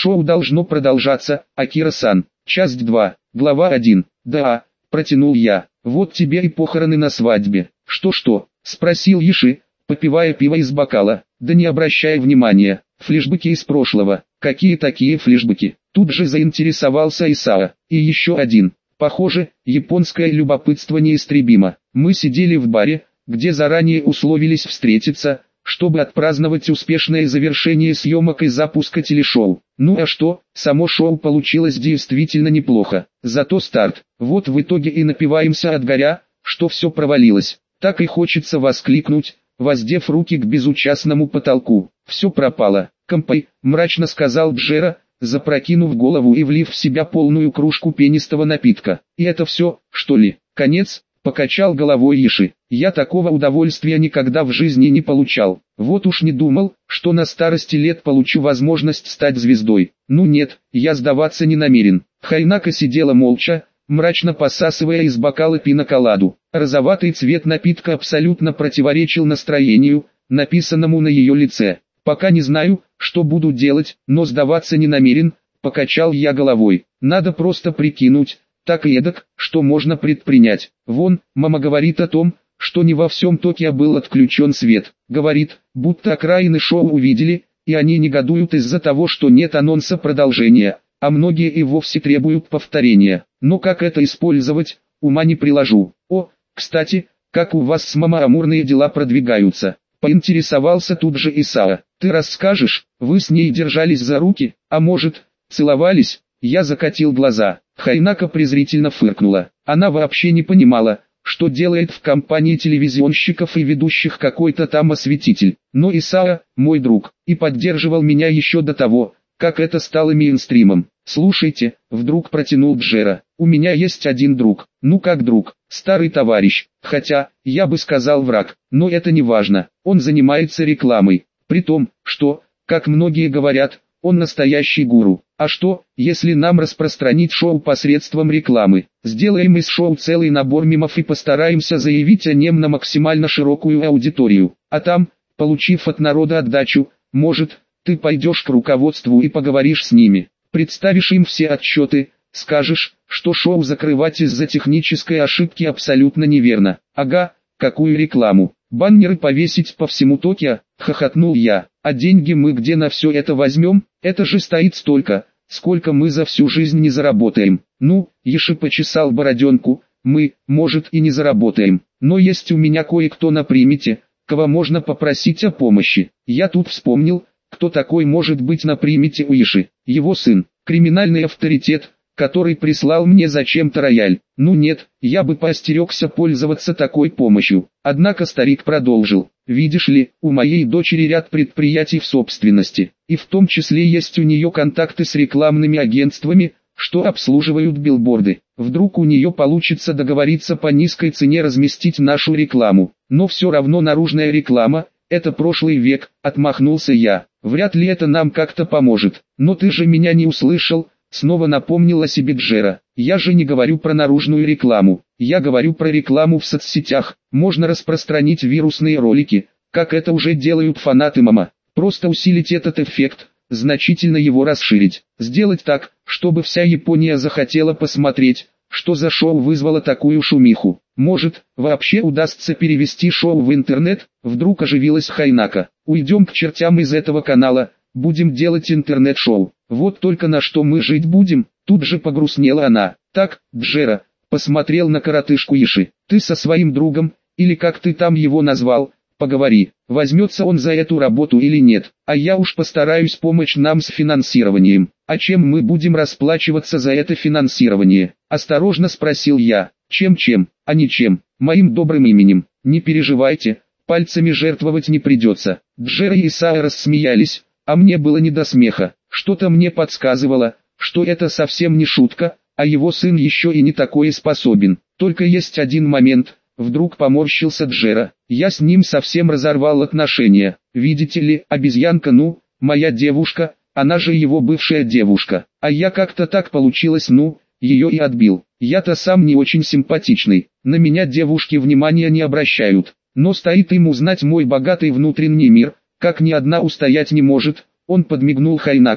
Шоу должно продолжаться, Акира-сан. Часть 2, глава 1. Да, протянул я. Вот тебе и похороны на свадьбе. Что-что? Спросил Иши, попивая пиво из бокала. Да не обращая внимания. Флешбеки из прошлого. Какие такие флешбеки? Тут же заинтересовался Исао. И еще один. Похоже, японское любопытство неистребимо. Мы сидели в баре, где заранее условились встретиться, чтобы отпраздновать успешное завершение съемок и запуска телешоу. Ну а что, само шоу получилось действительно неплохо. Зато старт. Вот в итоге и напиваемся от горя, что все провалилось. Так и хочется воскликнуть, воздев руки к безучастному потолку. Все пропало. Компай, мрачно сказал Джера, запрокинув голову и влив в себя полную кружку пенистого напитка. И это все, что ли? Конец? Покачал головой Иши. Я такого удовольствия никогда в жизни не получал. Вот уж не думал, что на старости лет получу возможность стать звездой. Ну нет, я сдаваться не намерен. Хайнака сидела молча, мрачно посасывая из бокала пиноколаду. Розоватый цвет напитка абсолютно противоречил настроению, написанному на ее лице. Пока не знаю, что буду делать, но сдаваться не намерен, покачал я головой. Надо просто прикинуть, так и эдак, что можно предпринять. Вон, мама говорит о том, что не во всем Токио был отключен свет. Говорит, будто окраины шоу увидели, и они негодуют из-за того, что нет анонса продолжения, а многие и вовсе требуют повторения. Но как это использовать, ума не приложу. О, кстати, как у вас с мама амурные дела продвигаются? Поинтересовался тут же Исао. Ты расскажешь, вы с ней держались за руки, а может, целовались? Я закатил глаза. Хайнака презрительно фыркнула. Она вообще не понимала, что делает в компании телевизионщиков и ведущих какой-то там осветитель. Но Исао, мой друг, и поддерживал меня еще до того, как это стало мейнстримом. Слушайте, вдруг протянул Джера, у меня есть один друг, ну как друг, старый товарищ, хотя, я бы сказал враг, но это не важно, он занимается рекламой, при том, что, как многие говорят, он настоящий гуру. А что, если нам распространить шоу посредством рекламы? Сделаем из шоу целый набор мемов и постараемся заявить о нем на максимально широкую аудиторию. А там, получив от народа отдачу, может, ты пойдешь к руководству и поговоришь с ними. Представишь им все отчеты, скажешь, что шоу закрывать из-за технической ошибки абсолютно неверно. Ага, какую рекламу? Баннеры повесить по всему Токио, хохотнул я. А деньги мы где на все это возьмем? Это же стоит столько, сколько мы за всю жизнь не заработаем. Ну, Иши почесал бороденку, мы, может, и не заработаем, но есть у меня кое-кто на примете, кого можно попросить о помощи. Я тут вспомнил, кто такой может быть на примете у Иши. Его сын, криминальный авторитет, который прислал мне зачем-то рояль. Ну нет, я бы поостерегся пользоваться такой помощью. Однако старик продолжил. Видишь ли, у моей дочери ряд предприятий в собственности, и в том числе есть у нее контакты с рекламными агентствами, что обслуживают билборды. Вдруг у нее получится договориться по низкой цене разместить нашу рекламу. Но все равно наружная реклама – это прошлый век, отмахнулся я. Вряд ли это нам как-то поможет. Но ты же меня не услышал. Снова напомнил о себе Джера. Я же не говорю про наружную рекламу. Я говорю про рекламу в соцсетях. Можно распространить вирусные ролики, как это уже делают фанаты мама. Просто усилить этот эффект, значительно его расширить. Сделать так, чтобы вся Япония захотела посмотреть, что за шоу вызвало такую шумиху. Может, вообще удастся перевести шоу в интернет? Вдруг оживилась Хайнака. Уйдем к чертям из этого канала. Будем делать интернет-шоу. Вот только на что мы жить будем? Тут же погрустнела она. Так, Джера, посмотрел на коротышку Иши. Ты со своим другом, или как ты там его назвал, поговори, возьмется он за эту работу или нет. А я уж постараюсь помочь нам с финансированием. А чем мы будем расплачиваться за это финансирование? Осторожно спросил я. Чем-чем, а ничем, моим добрым именем. Не переживайте, пальцами жертвовать не придется. Джера и Исао рассмеялись. А мне было не до смеха, что-то мне подсказывало, что это совсем не шутка, а его сын еще и не такое способен. Только есть один момент, вдруг поморщился Джера, я с ним совсем разорвал отношения. Видите ли, обезьянка, ну, моя девушка, она же его бывшая девушка, а я как-то так получилось, ну, ее и отбил. Я-то сам не очень симпатичный, на меня девушки внимания не обращают, но стоит им узнать мой богатый внутренний мир, как ни одна устоять не может. Он подмигнул Хайнака,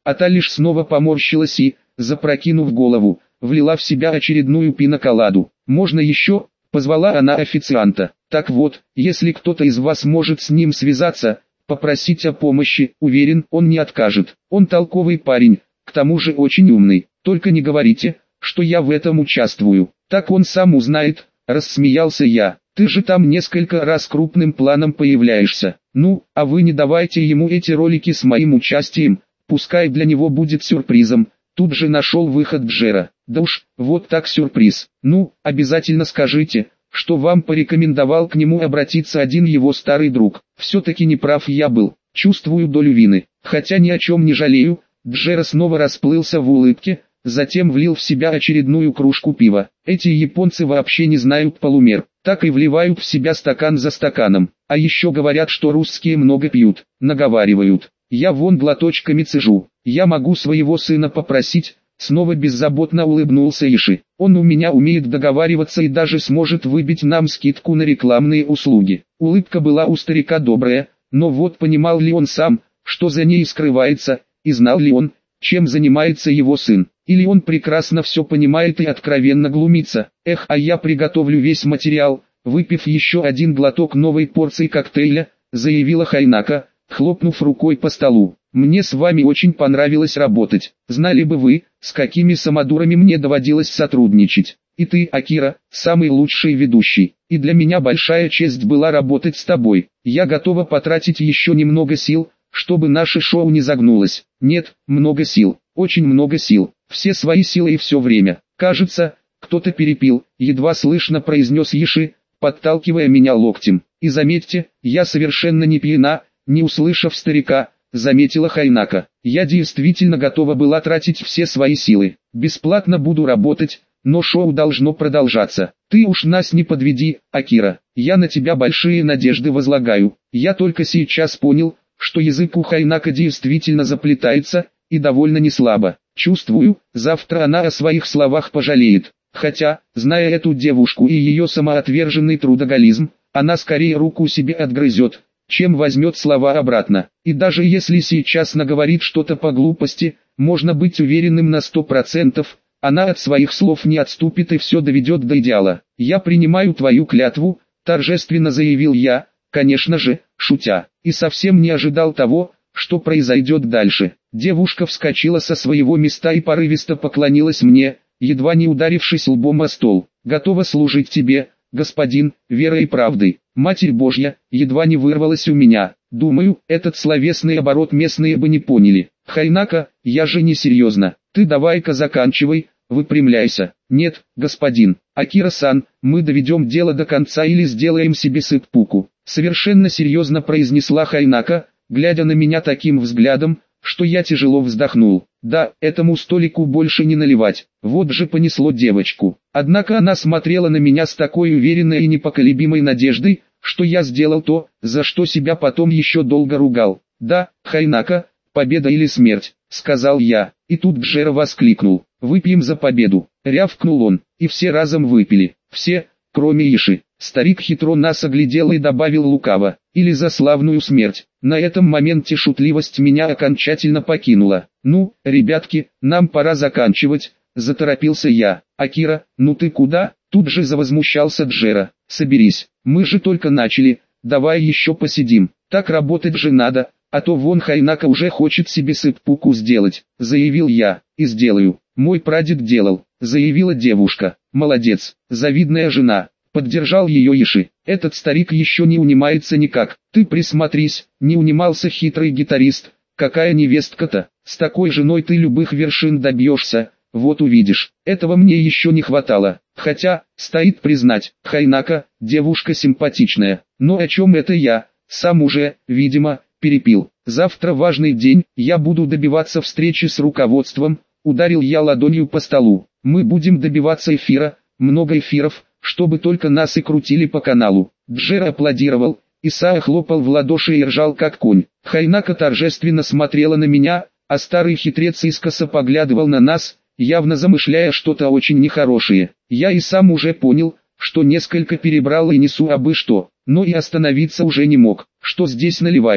а та лишь снова поморщилась и, запрокинув голову, влила в себя очередную пиноколаду. «Можно еще?» – позвала она официанта. «Так вот, если кто-то из вас может с ним связаться, попросить о помощи, уверен, он не откажет. Он толковый парень, к тому же очень умный. Только не говорите, что я в этом участвую. Так он сам узнает», – рассмеялся я. «Ты же там несколько раз крупным планом появляешься. Ну, а вы не давайте ему эти ролики с моим участием, пускай для него будет сюрпризом». Тут же нашел выход Джера. «Да уж, вот так сюрприз. Ну, обязательно скажите, что вам порекомендовал к нему обратиться один его старый друг. Все-таки не прав я был, чувствую долю вины, хотя ни о чем не жалею». Джера снова расплылся в улыбке, затем влил в себя очередную кружку пива. Эти японцы вообще не знают полумер, так и вливают в себя стакан за стаканом. А еще говорят, что русские много пьют, наговаривают. Я вон глоточками цежу. Я могу своего сына попросить. Снова беззаботно улыбнулся Иши. Он у меня умеет договариваться и даже сможет выбить нам скидку на рекламные услуги. Улыбка была у старика добрая, но вот понимал ли он сам, что за ней скрывается, и знал ли он, чем занимается его сын. Или он прекрасно все понимает и откровенно глумится. Эх, а я приготовлю весь материал. Выпив еще один глоток новой порции коктейля, заявила Хайнака, хлопнув рукой по столу. «Мне с вами очень понравилось работать. Знали бы вы, с какими самодурами мне доводилось сотрудничать. И ты, Акира, самый лучший ведущий. И для меня большая честь была работать с тобой. Я готова потратить еще немного сил, чтобы наше шоу не загнулось. Нет, много сил, очень много сил. Все свои силы и все время. Кажется, кто-то перепил», едва слышно произнес Иши, подталкивая меня локтем. «И заметьте, я совершенно не пьяна», не услышав старика, заметила Хайнака. «Я действительно готова была тратить все свои силы. Бесплатно буду работать, но шоу должно продолжаться. Ты уж нас не подведи, Акира. Я на тебя большие надежды возлагаю». Я только сейчас понял, что язык у Хайнака действительно заплетается, и довольно неслабо. Чувствую, завтра она о своих словах пожалеет. Хотя, зная эту девушку и ее самоотверженный трудоголизм, она скорее руку себе отгрызет, чем возьмет слова обратно. И даже если сейчас наговорит что-то по глупости, можно быть уверенным на 100%, она от своих слов не отступит и все доведет до идеала. «Я принимаю твою клятву», торжественно заявил я, конечно же, шутя, и совсем не ожидал того, что произойдет дальше. Девушка вскочила со своего места и порывисто поклонилась мне, едва не ударившись лбом о стол. «Готова служить тебе, господин, верой и правдой, Матерь Божья», едва не вырвалась у меня. Думаю, этот словесный оборот местные бы не поняли. «Хайнака, я же не серьезно, ты давай-ка заканчивай, выпрямляйся». «Нет, господин, Акира-сан, мы доведем дело до конца или сделаем себе сыппуку», совершенно серьезно произнесла Хайнака, глядя на меня таким взглядом, что я тяжело вздохнул. Да, этому столику больше не наливать, вот же понесло девочку. Однако она смотрела на меня с такой уверенной и непоколебимой надеждой, что я сделал то, за что себя потом еще долго ругал. «Да, Хайнака, победа или смерть», — сказал я, и тут Джера воскликнул. «Выпьем за победу», — рявкнул он, и все разом выпили. Все, кроме Иши. Старик хитро нас оглядел и добавил лукаво: «Или за славную смерть». На этом моменте шутливость меня окончательно покинула. «Ну, ребятки, нам пора заканчивать», — заторопился я. «Акира, ну ты куда?» Тут же завозмущался Джера. «Соберись, мы же только начали, давай еще посидим. Так работать же надо, а то вон Хайнака уже хочет себе сыппуку сделать», — заявил я. «И сделаю, мой прадед делал», — заявила девушка. «Молодец, завидная жена». Поддержал ее Иши. «Этот старик еще не унимается никак. Ты присмотрись», — не унимался хитрый гитарист. «Какая невестка-то, с такой женой ты любых вершин добьешься, вот увидишь». Этого мне еще не хватало. Хотя, стоит признать, Хайнака, девушка симпатичная. Но о чем это я, сам уже, видимо, перепил. Завтра важный день, я буду добиваться встречи с руководством, ударил я ладонью по столу. Мы будем добиваться эфира, много эфиров, чтобы только нас и крутили по каналу. Джера аплодировал, Исаа хлопал в ладоши и ржал как конь. Хайнака торжественно смотрела на меня, а старый хитрец искоса поглядывал на нас, явно замышляя что-то очень нехорошее. Я и сам уже понял, что несколько перебрал и несу абы что, но и остановиться уже не мог. «Что здесь наливают?»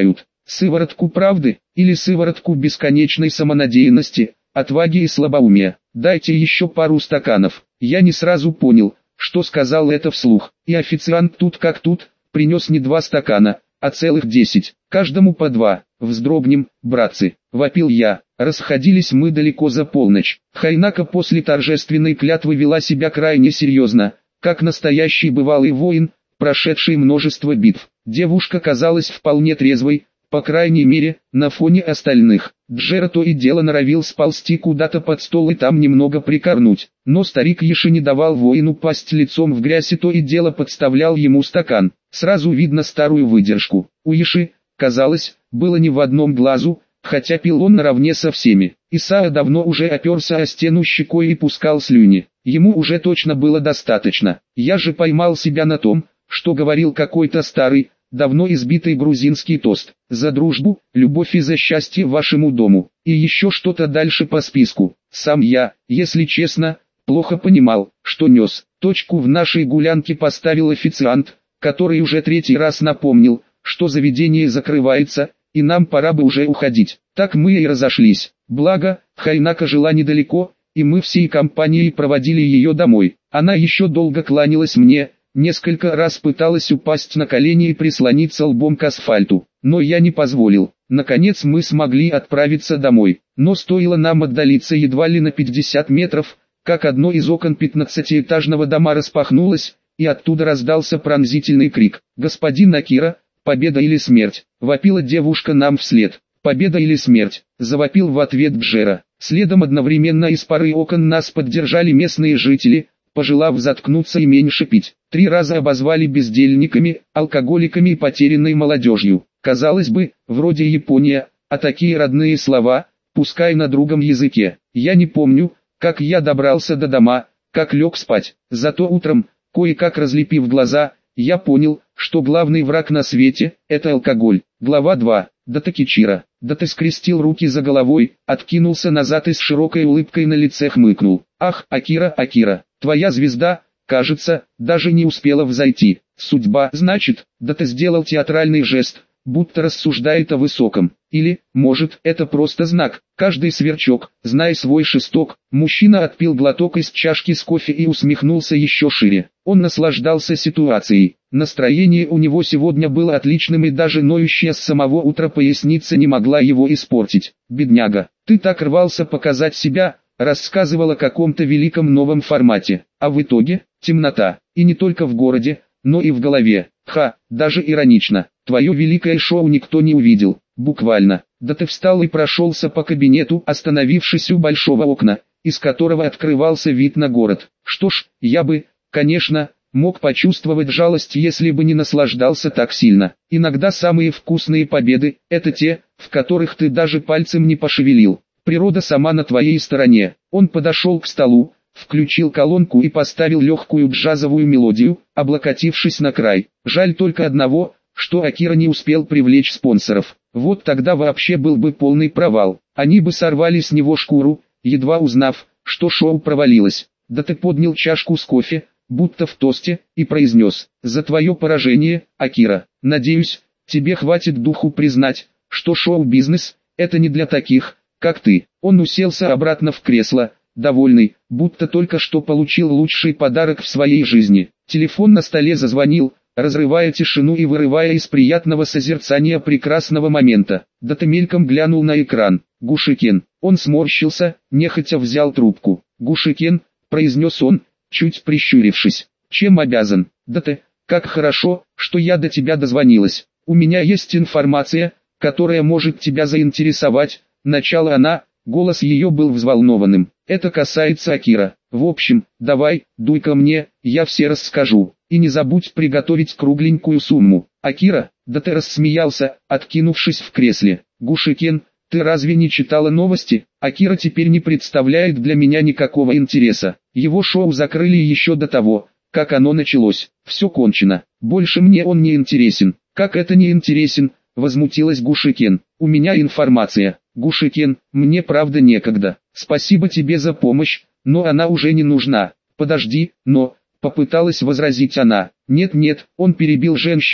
Сыворотку правды, или сыворотку бесконечной самонадеянности, отваги и слабоумия. Дайте еще пару стаканов. Я не сразу понял, что сказал это вслух. И официант тут как тут, принес не 2 стакана, а целых 10. Каждому по 2. Вздрогнем, братцы, вопил я. Расходились мы далеко за полночь. Хайнака после торжественной клятвы вела себя крайне серьезно, как настоящий бывалый воин, прошедший множество битв. Девушка казалась вполне трезвой, по крайней мере, на фоне остальных. Джера то и дело норовил сползти куда-то под стол и там немного прикорнуть. Но старик Еши не давал воину пасть лицом в грязь и то и дело подставлял ему стакан. Сразу видно старую выдержку. У Еши, казалось, было не в одном глазу, хотя пил он наравне со всеми. Исаа давно уже оперся о стену щекой и пускал слюни. Ему уже точно было достаточно. Я же поймал себя на том, что говорил какой-то старый, давно избитый грузинский тост. За дружбу, любовь и за счастье вашему дому. И еще что-то дальше по списку. Сам я, если честно, плохо понимал, что нес. Точку в нашей гулянке поставил официант, который уже 3-й раз напомнил, что заведение закрывается, и нам пора бы уже уходить. Так мы и разошлись. Благо, Хайнака жила недалеко, и мы всей компанией проводили ее домой. Она еще долго кланялась мне, несколько раз пыталась упасть на колени и прислониться лбом к асфальту, но я не позволил. Наконец мы смогли отправиться домой, но стоило нам отдалиться едва ли на 50 метров, как одно из окон 15-этажного дома распахнулось, и оттуда раздался пронзительный крик. «Господин Акира, победа или смерть!» — вопила девушка нам вслед. «Победа или смерть!» — завопил в ответ Джера. Следом одновременно из пары окон нас поддержали местные жители, пожелав заткнуться и меньше пить. 3 раза обозвали бездельниками, алкоголиками и потерянной молодежью. Казалось бы, вроде Япония, а такие родные слова, пускай на другом языке. Я не помню, как я добрался до дома, как лег спать. Зато утром, кое-как разлепив глаза, я понял, что главный враг на свете – это алкоголь. Глава 2. Датакичира. Дата скрестил руки за головой, откинулся назад и с широкой улыбкой на лице хмыкнул. «Ах, Акира, Акира, твоя звезда, кажется, даже не успела взойти. Судьба, значит?» Дата сделал театральный жест, будто рассуждает о высоком. Или, может, это просто знак. Каждый сверчок, знай свой шесток. Мужчина отпил глоток из чашки с кофе и усмехнулся еще шире. Он наслаждался ситуацией. Настроение у него сегодня было отличным, и даже ноющая с самого утра поясница не могла его испортить. «Бедняга, ты так рвался показать себя», рассказывал о каком-то великом новом формате. А в итоге, темнота. И не только в городе, но и в голове. Ха, даже иронично. Твое великое шоу никто не увидел. Буквально. Да ты встал и прошелся по кабинету, остановившись у большого окна, из которого открывался вид на город. Что ж, я бы, конечно, мог почувствовать жалость, если бы не наслаждался так сильно. Иногда самые вкусные победы – это те, в которых ты даже пальцем не пошевелил. Природа сама на твоей стороне. Он подошел к столу, включил колонку и поставил легкую джазовую мелодию, облокотившись на край. Жаль только одного, что Акира не успел привлечь спонсоров. Вот тогда вообще был бы полный провал. Они бы сорвали с него шкуру, едва узнав, что шоу провалилось. Да ты поднял чашку с кофе, будто в тосте, и произнес: «За твое поражение, Акира. Надеюсь, тебе хватит духу признать, что шоу-бизнес – это не для таких, как ты». Он уселся обратно в кресло, довольный, будто только что получил лучший подарок в своей жизни. Телефон на столе зазвонил, разрывая тишину и вырывая из приятного созерцания прекрасного момента. Да ты мельком глянул на экран. Гушикен. Он сморщился, нехотя взял трубку. «Гушикен», — произнес он, чуть прищурившись. «Чем обязан?» «Да ты, как хорошо, что я до тебя дозвонилась. У меня есть информация, которая может тебя заинтересовать». Начала она, голос ее был взволнованным. «Это касается Акира. В общем, давай, дуй ко мне, я все расскажу. И не забудь приготовить кругленькую сумму». «Акира?» Да ты рассмеялся, откинувшись в кресле. «Гушикен, ты разве не читала новости? Акира теперь не представляет для меня никакого интереса. Его шоу закрыли еще до того, как оно началось. Все кончено. Больше мне он не интересен». «Как это не интересен?» Возмутилась Гушикен. «У меня информация». «Гушикен, мне правда некогда. Спасибо тебе за помощь, но она уже не нужна». «Подожди, но...» Попыталась возразить она. «Нет-нет», он перебил женщину,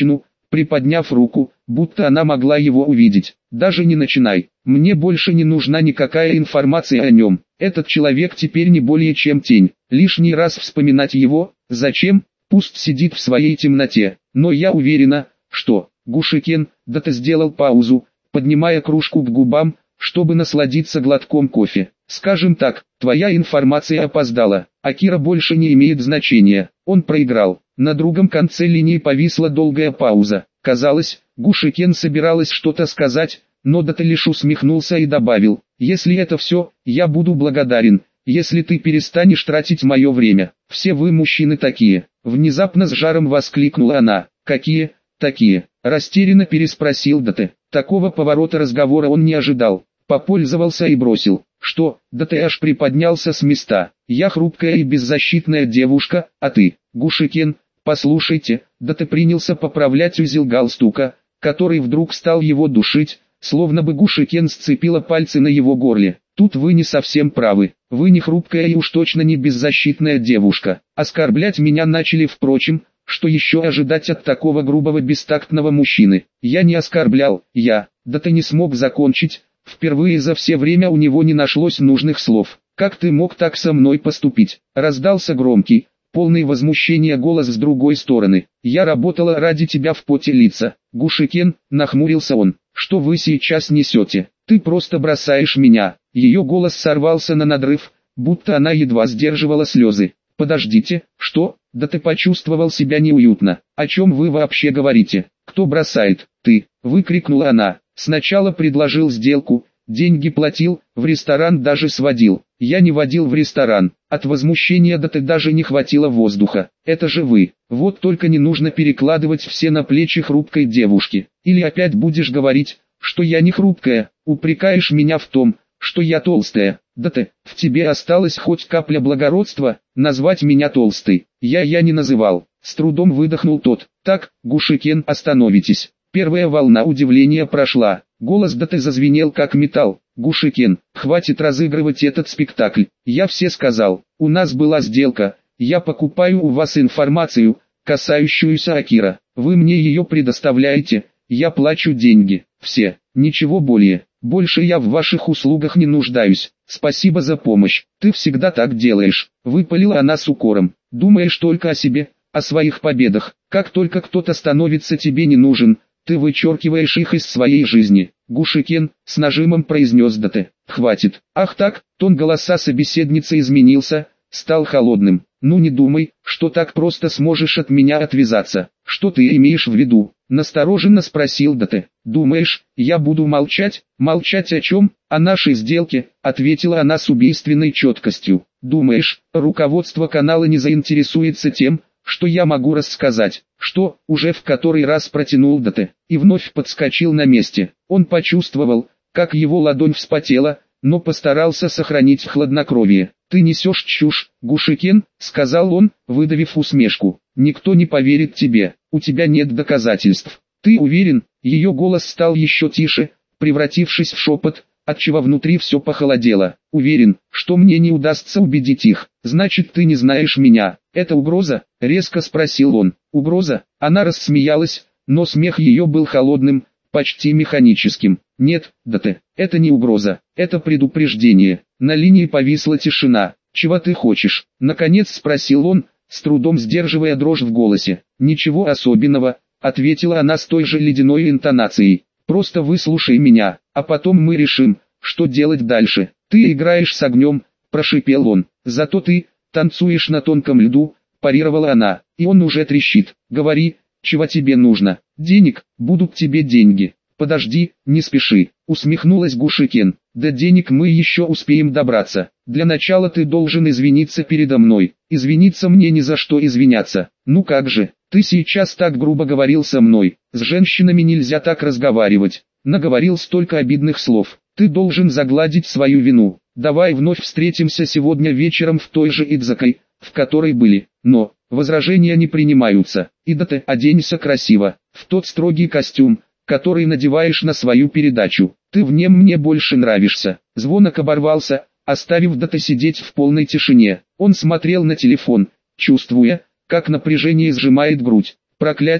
приподняв руку, будто она могла его увидеть. Даже не начинай. Мне больше не нужна никакая информация о нем. Этот человек теперь не более чем тень. Лишний раз вспоминать его, зачем? Пусть сидит в своей темноте. Но я уверена, что... Гушикен, да ты сделал паузу, поднимая кружку к губам, чтобы насладиться глотком кофе. Скажем так, твоя информация опоздала. Акира больше не имеет значения. Он проиграл. На другом конце линии повисла долгая пауза. Казалось, Гушикен собиралась что-то сказать, но Дате лишь усмехнулся и добавил: «Если это все, я буду благодарен, если ты перестанешь тратить мое время. Все вы мужчины такие». Внезапно с жаром воскликнула она. «Какие такие?» Растерянно переспросил Дате. Такого поворота разговора он не ожидал. Попользовался и бросил. «Что?» Дате аж приподнялся с места. «Я хрупкая и беззащитная девушка, а ты, Гушикен, послушайте». Дате принялся поправлять узел галстука, который вдруг стал его душить, словно бы Гушикен сцепила пальцы на его горле. «Тут вы не совсем правы. Вы не хрупкая и уж точно не беззащитная девушка. Оскорблять меня начали, впрочем. Что еще ожидать от такого грубого бестактного мужчины? Я не оскорблял, Да ты не смог закончить. Впервые за все время у него не нашлось нужных слов. Как ты мог так со мной поступить?» Раздался громкий, полный возмущения голос с другой стороны. «Я работала ради тебя в поте лица». «Гушикен», нахмурился он, «что вы сейчас несете? Ты просто бросаешь меня». Ее голос сорвался на надрыв, будто она едва сдерживала слезы. «Подождите, что?» Да ты почувствовал себя неуютно. «О чем вы вообще говорите? Кто бросает?» «Ты!» — выкрикнула она. «Сначала предложил сделку, деньги платил, в ресторан даже сводил. Я не водил в ресторан». От возмущения да ты даже не хватило воздуха. «Это же вы! Вот только не нужно перекладывать все на плечи хрупкой девушки. Или опять будешь говорить, что я не хрупкая, упрекаешь меня в том, что я толстая. Да ты, в тебе осталась хоть капля благородства, назвать меня толстой. Я не называл». С трудом выдохнул тот. «Так, Гушикен, остановитесь». Первая волна удивления прошла. Голос Дате зазвенел как металл. «Гушикен, хватит разыгрывать этот спектакль. Я все сказал. У нас была сделка. Я покупаю у вас информацию, касающуюся Акира. Вы мне ее предоставляете. Я плачу деньги. Все. Ничего более. Больше я в ваших услугах не нуждаюсь. Спасибо за помощь. Ты всегда так делаешь», — выпалила она с укором. «Думаешь только о себе, о своих победах. Как только кто-то становится тебе не нужен, ты вычеркиваешь их из своей жизни». «Гушикен», — с нажимом произнес Дате. «Хватит». «Ах так», — тон голоса собеседницы изменился, стал холодным. «Ну не думай, что так просто сможешь от меня отвязаться». «Что ты имеешь в виду?» — настороженно спросил Дате. «Думаешь, я буду молчать?» «Молчать о чем?» «О нашей сделке», — ответила она с убийственной четкостью. «Думаешь, руководство канала не заинтересуется тем, что я могу рассказать?» «Что?» — уже в который раз протянул Дате, и вновь подскочил на месте. Он почувствовал, как его ладонь вспотела, но постарался сохранить хладнокровие. «Ты несешь чушь, Гушикен», — сказал он, выдавив усмешку. «Никто не поверит тебе, у тебя нет доказательств». «Ты уверен?» Ее голос стал еще тише, превратившись в шепот, отчего внутри все похолодело. «Уверен, что мне не удастся убедить их. Значит, ты не знаешь меня. Это угроза?» — резко спросил он. «Угроза?» Она рассмеялась, но смех ее был холодным, почти механическим. «Нет, Дате, это не угроза, это предупреждение». На линии повисла тишина. «Чего ты хочешь?» — наконец спросил он, с трудом сдерживая дрожь в голосе. «Ничего особенного», — ответила она с той же ледяной интонацией. «Просто выслушай меня, а потом мы решим, что делать дальше». «Ты играешь с огнем», — прошипел он. «Зато ты танцуешь на тонком льду», — парировала она. «И он уже трещит. Говори, чего тебе нужно?» «Денег, будут тебе деньги». «Подожди, не спеши», — усмехнулась Гушикен. «До денег мы еще успеем добраться. Для начала ты должен извиниться передо мной». «Извиниться мне ни за что извиняться». «Ну как же, ты сейчас так грубо говорил со мной. С женщинами нельзя так разговаривать». Наговорил столько обидных слов. «Ты должен загладить свою вину. Давай вновь встретимся сегодня вечером в той же Идзакай, в которой были». Но возражения не принимаются. «И да ты оденься красиво, в тот строгий костюм, который надеваешь на свою передачу. Ты в нем мне больше нравишься». Звонок оборвался, оставив Дате сидеть в полной тишине. Он смотрел на телефон, чувствуя, как напряжение сжимает грудь. «Проклятие!»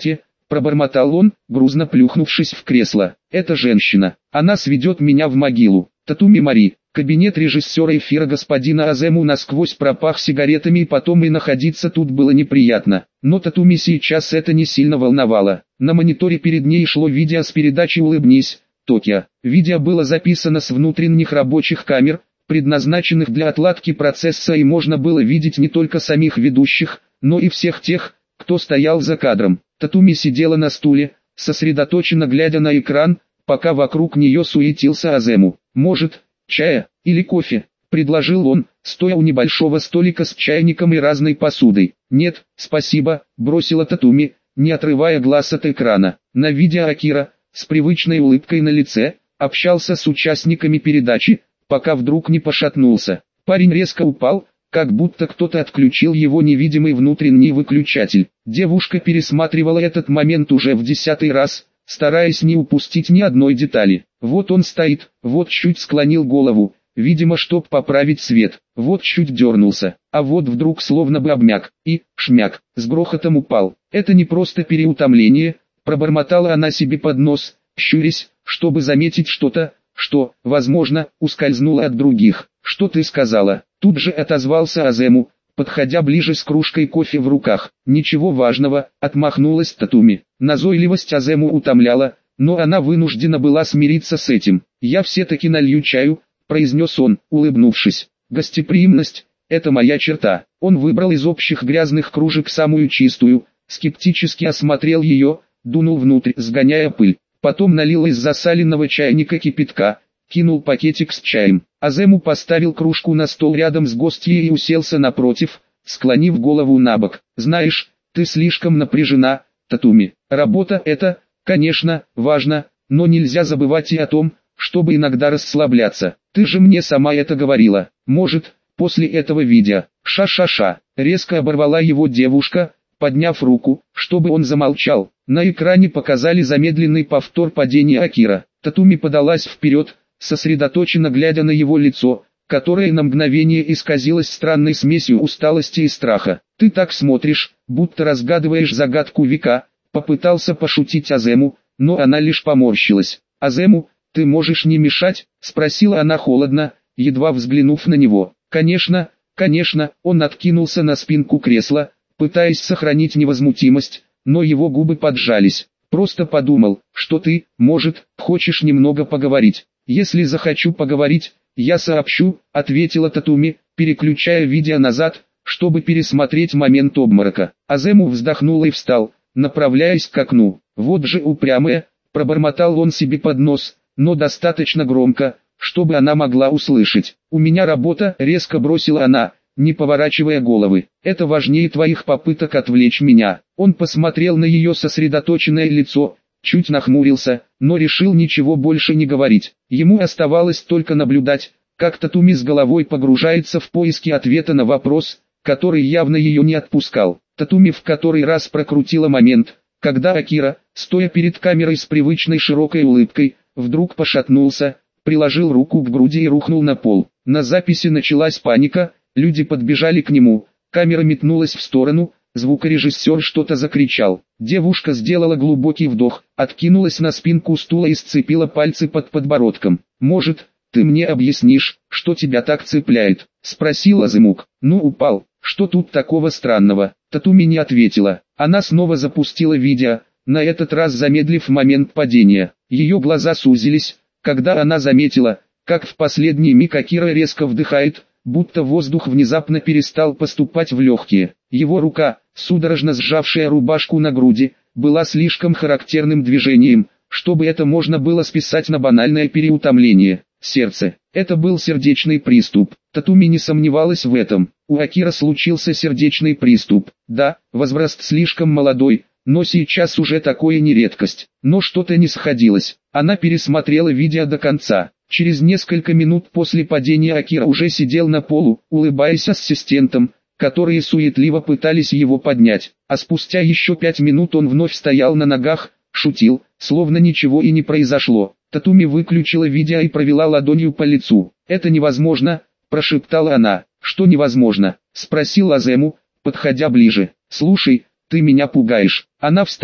пробормотал он, грузно плюхнувшись в кресло. «Это женщина. Она сведет меня в могилу». Татуми Мари. Кабинет режиссера эфира господина Азему насквозь пропах сигаретами, и потом и находиться тут было неприятно. Но Татуми сейчас это не сильно волновало. На мониторе перед ней шло видео с передачи «Улыбнись, Токио». Видео было записано с внутренних рабочих камер, предназначенных для отладки процесса, и можно было видеть не только самих ведущих, но и всех тех, кто стоял за кадром. Татуми сидела на стуле, сосредоточенно глядя на экран, пока вокруг нее суетился Азему. «Может, чая или кофе?» – предложил он, стоя у небольшого столика с чайником и разной посудой. «Нет, спасибо», – бросила Татуми, не отрывая глаз от экрана. На видео Акира, с привычной улыбкой на лице, общался с участниками передачи, пока вдруг не пошатнулся. Парень резко упал, как будто кто-то отключил его невидимый внутренний выключатель. Девушка пересматривала этот момент уже в 10-й раз, стараясь не упустить ни одной детали. Вот он стоит, вот чуть склонил голову, видимо, чтоб поправить свет, вот чуть дернулся, а вот вдруг словно бы обмяк, и, шмяк, с грохотом упал. Это не просто переутомление, пробормотала она себе под нос, щурясь, чтобы заметить что-то, что, возможно, ускользнуло от других. «Что ты сказала?» Тут же отозвался Азему, подходя ближе с кружкой кофе в руках. «Ничего важного», отмахнулась Татуми. Назойливость Азему утомляла, но она вынуждена была смириться с этим. «Я все-таки налью чаю», произнес он, улыбнувшись. «Гостеприимность – это моя черта». Он выбрал из общих грязных кружек самую чистую, скептически осмотрел ее, дунул внутрь, сгоняя пыль. Потом налил из засаленного чайника кипятка, кинул пакетик с чаем. Азему поставил кружку на стол рядом с гостьей и уселся напротив, склонив голову набок. «Знаешь, ты слишком напряжена, Татуми. Работа – это, конечно, важно, но нельзя забывать и о том, чтобы иногда расслабляться. Ты же мне сама это говорила. Может, после этого видео». «Ша-ша-ша», резко оборвала его девушка, подняв руку, чтобы он замолчал. На экране показали замедленный повтор падения Акира. Татуми подалась вперед, сосредоточенно глядя на его лицо, которое на мгновение исказилось странной смесью усталости и страха. «Ты так смотришь, будто разгадываешь загадку века», попытался пошутить Азему, но она лишь поморщилась. «Азему, ты можешь не мешать?» спросила она холодно, едва взглянув на него. «Конечно, конечно», он откинулся на спинку кресла, пытаясь сохранить невозмутимость, но его губы поджались. «Просто подумал, что ты, может, хочешь немного поговорить». «Если захочу поговорить, я сообщу», ответила Татуми, переключая видео назад, чтобы пересмотреть момент обморока. Азему вздохнул и встал, направляясь к окну. «Вот же упрямая», пробормотал он себе под нос, но достаточно громко, чтобы она могла услышать. «У меня работа», резко бросила она, не поворачивая головы. «Это важнее твоих попыток отвлечь меня». Он посмотрел на ее сосредоточенное лицо, чуть нахмурился, но решил ничего больше не говорить. Ему оставалось только наблюдать, как Татуми с головой погружается в поиски ответа на вопрос, который явно ее не отпускал. Татуми в который раз прокрутила момент, когда Акира, стоя перед камерой с привычной широкой улыбкой, вдруг пошатнулся, приложил руку к груди и рухнул на пол. На записи началась паника, люди подбежали к нему, камера метнулась в сторону, звукорежиссер что-то закричал. Девушка сделала глубокий вдох, откинулась на спинку стула и сцепила пальцы под подбородком. «Может, ты мне объяснишь, что тебя так цепляет?» – спросил Аземук. «Ну упал, что тут такого странного?» Татуми не ответила. Она снова запустила видео, на этот раз замедлив момент падения. Ее глаза сузились, когда она заметила, как в последний миг Акира резко вдыхает, будто воздух внезапно перестал поступать в легкие. Его рука, судорожно сжавшая рубашку на груди, была слишком характерным движением, чтобы это можно было списать на банальное переутомление. Сердце. Это был сердечный приступ. Татуми не сомневалась в этом. У Акира случился сердечный приступ. Да, возраст слишком молодой, но сейчас уже такое не редкость. Но что-то не сходилось. Она пересмотрела видео до конца. Через несколько минут после падения Акира уже сидел на полу, улыбаясь ассистентам, которые суетливо пытались его поднять. А спустя еще 5 минут он вновь стоял на ногах, шутил, словно ничего и не произошло. Татуми выключила видео и провела ладонью по лицу. «Это невозможно», – прошептала она. «Что невозможно?» – спросил Азему, подходя ближе. «Слушай, ты меня пугаешь». Она встала,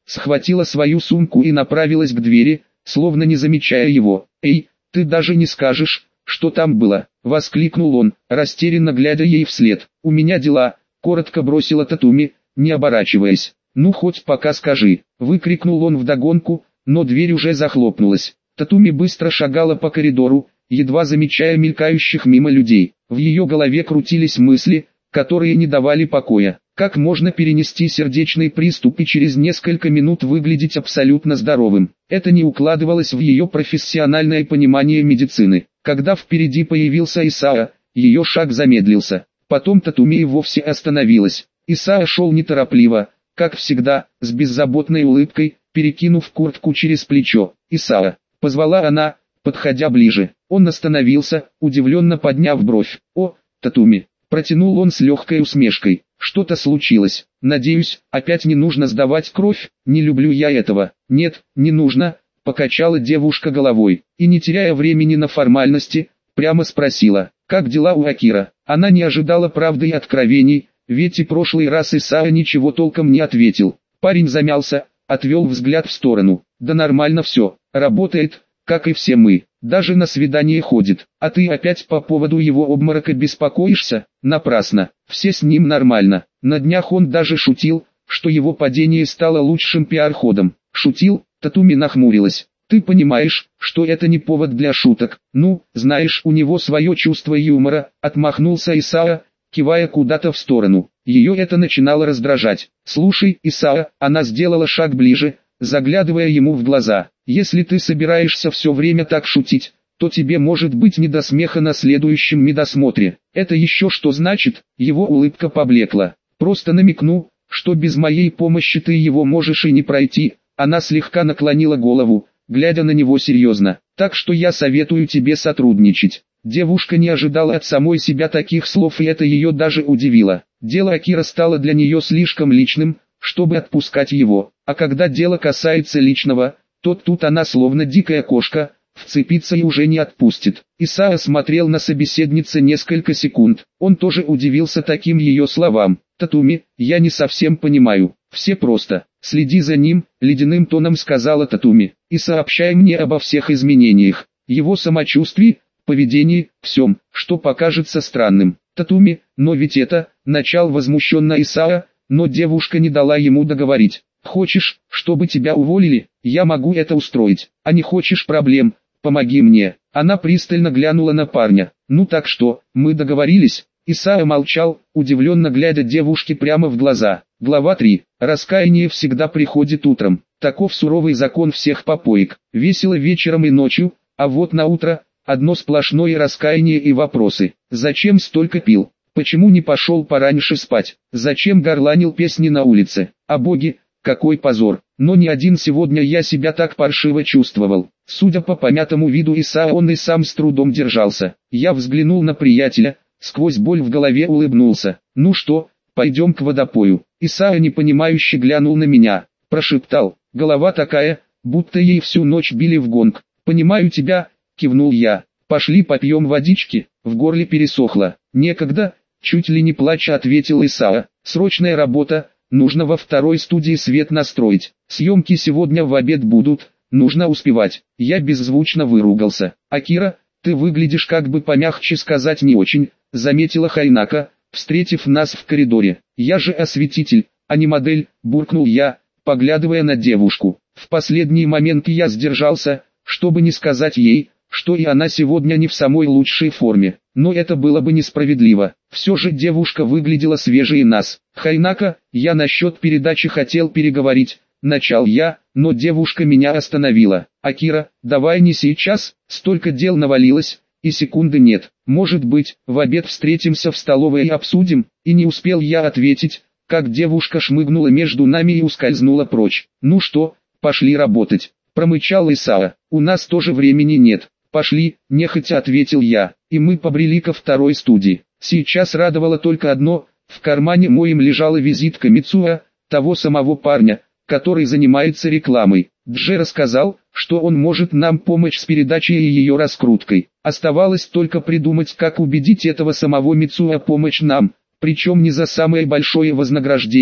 схватила свою сумку и направилась к двери, словно не замечая его. «Эй, ты даже не скажешь, что там было!» — воскликнул он, растерянно глядя ей вслед. «У меня дела», — коротко бросила Татуми, не оборачиваясь. «Ну хоть пока скажи», — выкрикнул он вдогонку, но дверь уже захлопнулась. Татуми быстро шагала по коридору, едва замечая мелькающих мимо людей. В ее голове крутились мысли, которые не давали покоя. Как можно перенести сердечный приступ и через несколько минут выглядеть абсолютно здоровым? Это не укладывалось в ее профессиональное понимание медицины. Когда впереди появился Исаа, ее шаг замедлился. Потом Татуми и вовсе остановилась. Исаа шел неторопливо, как всегда, с беззаботной улыбкой, перекинув куртку через плечо. «Исаа!» — позвала она, подходя ближе. Он остановился, удивленно подняв бровь. «О, Татуми!» — протянул он с легкой усмешкой. «Что-то случилось. Надеюсь, опять не нужно сдавать кровь? Не люблю я этого». «Нет, не нужно», — покачала девушка головой. И не теряя времени на формальности, прямо спросила: «Как дела у Акира?» Она не ожидала правды и откровений, ведь и прошлый раз Исаа ничего толком не ответил. Парень замялся, отвел взгляд в сторону. «Да нормально все, работает, как и все мы, даже на свидание ходит. А ты опять по поводу его обморока беспокоишься?» «Напрасно, все с ним нормально. На днях он даже шутил, что его падение стало лучшим пиар-ходом». «Шутил?» — Татуми нахмурилась. «Ты понимаешь, что это не повод для шуток?» «Ну, знаешь, у него свое чувство юмора», — отмахнулся Исаа, кивая куда-то в сторону. Ее это начинало раздражать. «Слушай, Исаа», — она сделала шаг ближе, заглядывая ему в глаза. «Если ты собираешься все время так шутить, то тебе может быть не до смеха на следующем медосмотре». «Это еще что значит?» Его улыбка поблекла. «Просто намекну, что без моей помощи ты его можешь и не пройти». Она слегка наклонила голову, глядя на него серьезно. «Так что я советую тебе сотрудничать». Девушка не ожидала от самой себя таких слов, и это ее даже удивило. Дело Акира стало для нее слишком личным, чтобы отпускать его. А когда дело касается личного, то тут она словно дикая кошка, вцепится и уже не отпустит. Исаа смотрел на собеседницу несколько секунд. Он тоже удивился таким ее словам. «Татуми, я не совсем понимаю. Все просто. Следи за ним», — ледяным тоном сказала Татуми, «и сообщай мне обо всех изменениях, его самочувствии, поведении, всем, что покажется странным». «Татуми, но ведь это», — начал возмущенно Исаа, но девушка не дала ему договорить. «Хочешь, чтобы тебя уволили? Я могу это устроить. А не хочешь — проблем, помоги мне». Она пристально глянула на парня. «Ну так что, мы договорились?» Исаа молчал, удивленно глядя девушке прямо в глаза. Глава 3. Раскаяние всегда приходит утром. Таков суровый закон всех попоек. Весело вечером и ночью, а вот на утро одно сплошное раскаяние и вопросы. Зачем столько пил? Почему не пошел пораньше спать? Зачем горланил песни на улице? А боги, какой позор! Но ни один сегодня я себя так паршиво чувствовал. Судя по помятому виду Исаа, он и сам с трудом держался. Я взглянул на приятеля, сквозь боль в голове улыбнулся. «Ну что, пойдем к водопою?» Исаа непонимающе глянул на меня, прошептал. Голова такая, будто ей всю ночь били в гонг. «Понимаю тебя», — кивнул я. «Пошли попьем водички», в горле пересохло. «Некогда», — чуть ли не плача ответил Исаа. «Срочная работа, нужно во второй студии свет настроить. Съемки сегодня в обед будут, нужно успевать». Я беззвучно выругался. «Акира, ты выглядишь, как бы помягче сказать, не очень», — заметила Хайнака, встретив нас в коридоре. «Я же осветитель, а не модель», — буркнул я, поглядывая на девушку. В последний момент я сдержался, чтобы не сказать ей, что и она сегодня не в самой лучшей форме. Но это было бы несправедливо. Все же девушка выглядела свежее нас. «Хайнака, я насчет передачи хотел переговорить», — начал я, но девушка меня остановила. «Акира, давай не сейчас, столько дел навалилось, и секунды нет. Может быть, в обед встретимся в столовой и обсудим?» И не успел я ответить, как девушка шмыгнула между нами и ускользнула прочь. «Ну что, пошли работать», — промычал Исаа. «У нас тоже времени нет». «Пошли», — нехотя ответил я, и мы побрели ко второй студии. Сейчас радовало только одно: в кармане моем лежала визитка Мицуа, того самого парня, который занимается рекламой. Дже рассказал, что он может нам помочь с передачей и ее раскруткой. Оставалось только придумать, как убедить этого самого Мицуа помочь нам, причем не за самое большое вознаграждение,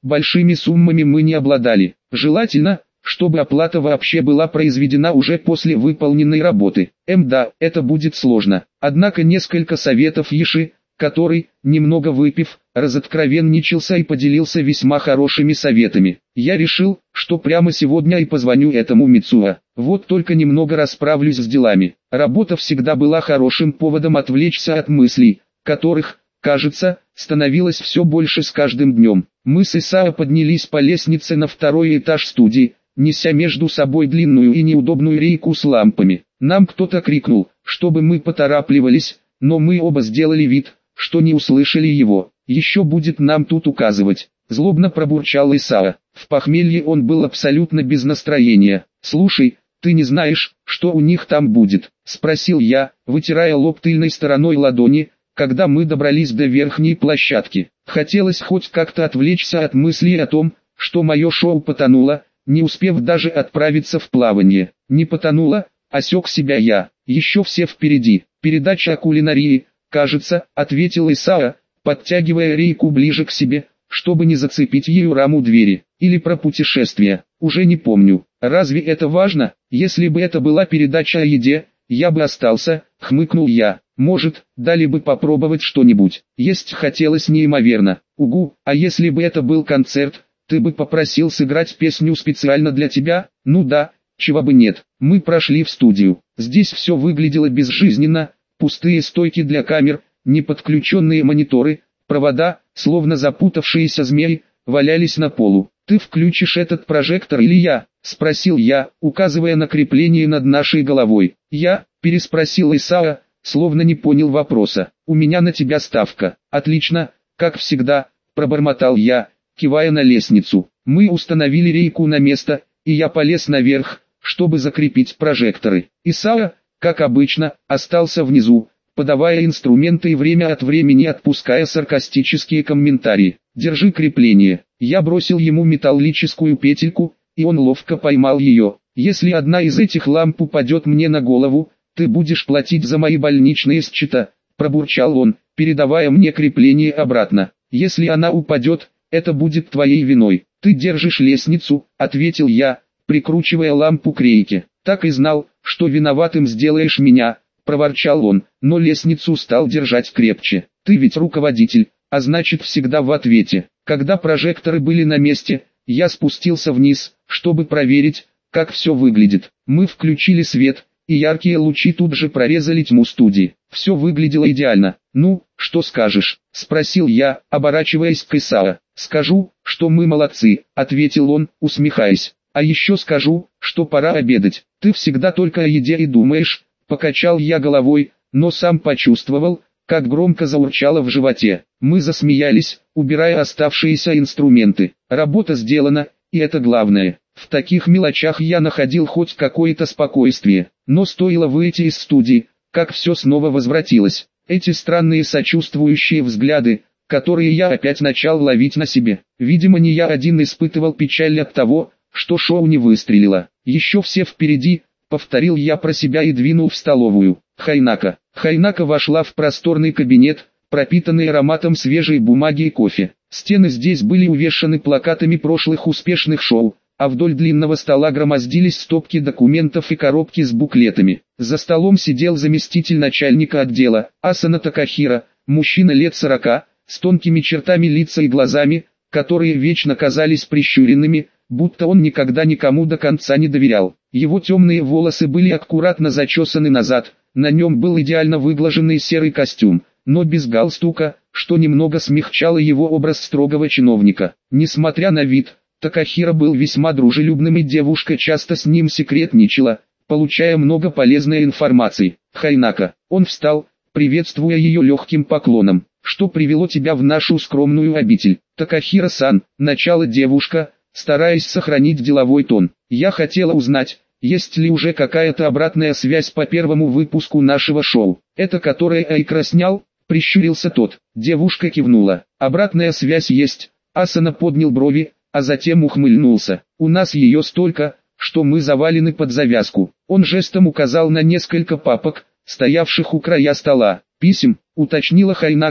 большими суммами мы не обладали. Желательно, чтобы оплата вообще была произведена уже после выполненной работы. Да, это будет сложно. Однако несколько советов Иши, который, немного выпив, разоткровенничался и поделился весьма хорошими советами. Я решил, что прямо сегодня и позвоню этому Мицуа. Вот только немного расправлюсь с делами. Работа всегда была хорошим поводом отвлечься от мыслей, которых, кажется, становилось все больше с каждым днем. Мы с Исао поднялись по лестнице на второй этаж студии, неся между собой длинную и неудобную рейку с лампами. Нам кто-то крикнул, чтобы мы поторапливались, но мы оба сделали вид, что не услышали его. Еще будет нам тут указывать. Злобно пробурчал Исао. В похмелье он был абсолютно без настроения. «Слушай, ты не знаешь, что у них там будет?» — спросил я, вытирая лоб тыльной стороной ладони, когда мы добрались до верхней площадки. Хотелось хоть как-то отвлечься от мыслей о том, что мое шоу потонуло, не успев даже отправиться в плавание. Не потонуло, осек себя я. Еще все впереди. Передача о кулинарии, кажется, ответил Исао, подтягивая рейку ближе к себе, чтобы не зацепить ею раму двери. Или про путешествия, уже не помню. Разве это важно? Если бы это была передача о еде, я бы остался, хмыкнул я. Может, дали бы попробовать что-нибудь. Есть хотелось неимоверно. Угу, а если бы это был концерт, ты бы попросил сыграть песню специально для тебя? Ну да, чего бы нет. Мы прошли в студию. Здесь все выглядело безжизненно, пустые стойки для камер, неподключенные мониторы, провода, словно запутавшиеся змеи, валялись на полу. «Ты включишь этот прожектор или я?» — спросил я, указывая на крепление над нашей головой. «Я?» — переспросил Исао, словно не понял вопроса. «У меня на тебя ставка». «Отлично, как всегда», — пробормотал я, кивая на лестницу. Мы установили рейку на место, и я полез наверх, чтобы закрепить прожекторы. Исао, как обычно, остался внизу, подавая инструменты и время от времени отпуская саркастические комментарии. «Держи крепление». Я бросил ему металлическую петельку, и он ловко поймал ее. «Если одна из этих ламп упадет мне на голову, ты будешь платить за мои больничные счета», — пробурчал он, передавая мне крепление обратно. «Если она упадет, это будет твоей виной. Ты держишь лестницу», — ответил я, прикручивая лампу к рейке. «Так и знал, что виноватым сделаешь меня», — проворчал он, но лестницу стал держать крепче. «Ты ведь руководитель, а значит всегда в ответе». Когда прожекторы были на месте, я спустился вниз, чтобы проверить, как все выглядит. Мы включили свет, и яркие лучи тут же прорезали тьму студии. Все выглядело идеально. «Ну, что скажешь?» — спросил я, оборачиваясь к Исао. «Скажу, что мы молодцы», — ответил он, усмехаясь. «А еще скажу, что пора обедать. Ты всегда только о еде и думаешь», — покачал я головой, но сам почувствовал, как громко заурчало в животе. Мы засмеялись, убирая оставшиеся инструменты. Работа сделана, и это главное. В таких мелочах я находил хоть какое-то спокойствие. Но стоило выйти из студии, как все снова возвратилось. Эти странные сочувствующие взгляды, которые я опять начал ловить на себе. Видимо, не я один испытывал печаль от того, что шоу не выстрелило. Еще все впереди, повторил я про себя и двинул в столовую. Хайнака. Хайнака вошла в просторный кабинет, пропитанный ароматом свежей бумаги и кофе. Стены здесь были увешаны плакатами прошлых успешных шоу, а вдоль длинного стола громоздились стопки документов и коробки с буклетами. За столом сидел заместитель начальника отдела, Асана Такахира, мужчина лет 40, с тонкими чертами лица и глазами, которые вечно казались прищуренными, будто он никогда никому до конца не доверял. Его темные волосы были аккуратно зачесаны назад, на нем был идеально выглаженный серый костюм, но без галстука, что немного смягчало его образ строгого чиновника. Несмотря на вид, Такахира был весьма дружелюбным, и девушка часто с ним секретничала, получая много полезной информации. «Хайнака». Он встал, приветствуя ее легким поклоном. «Что привело тебя в нашу скромную обитель?» «Такахира-сан», начала девушка, стараясь сохранить деловой тон. «Я хотела узнать, есть ли уже какая-то обратная связь по первому выпуску нашего шоу. Это которое Айкра снял?» — прищурился тот. Девушка кивнула. «Обратная связь есть». Асана поднял брови, а затем ухмыльнулся. «У нас ее столько, что мы завалены под завязку». Он жестом указал на несколько папок, стоявших у края стола. «Писем», — уточнила Хайнака,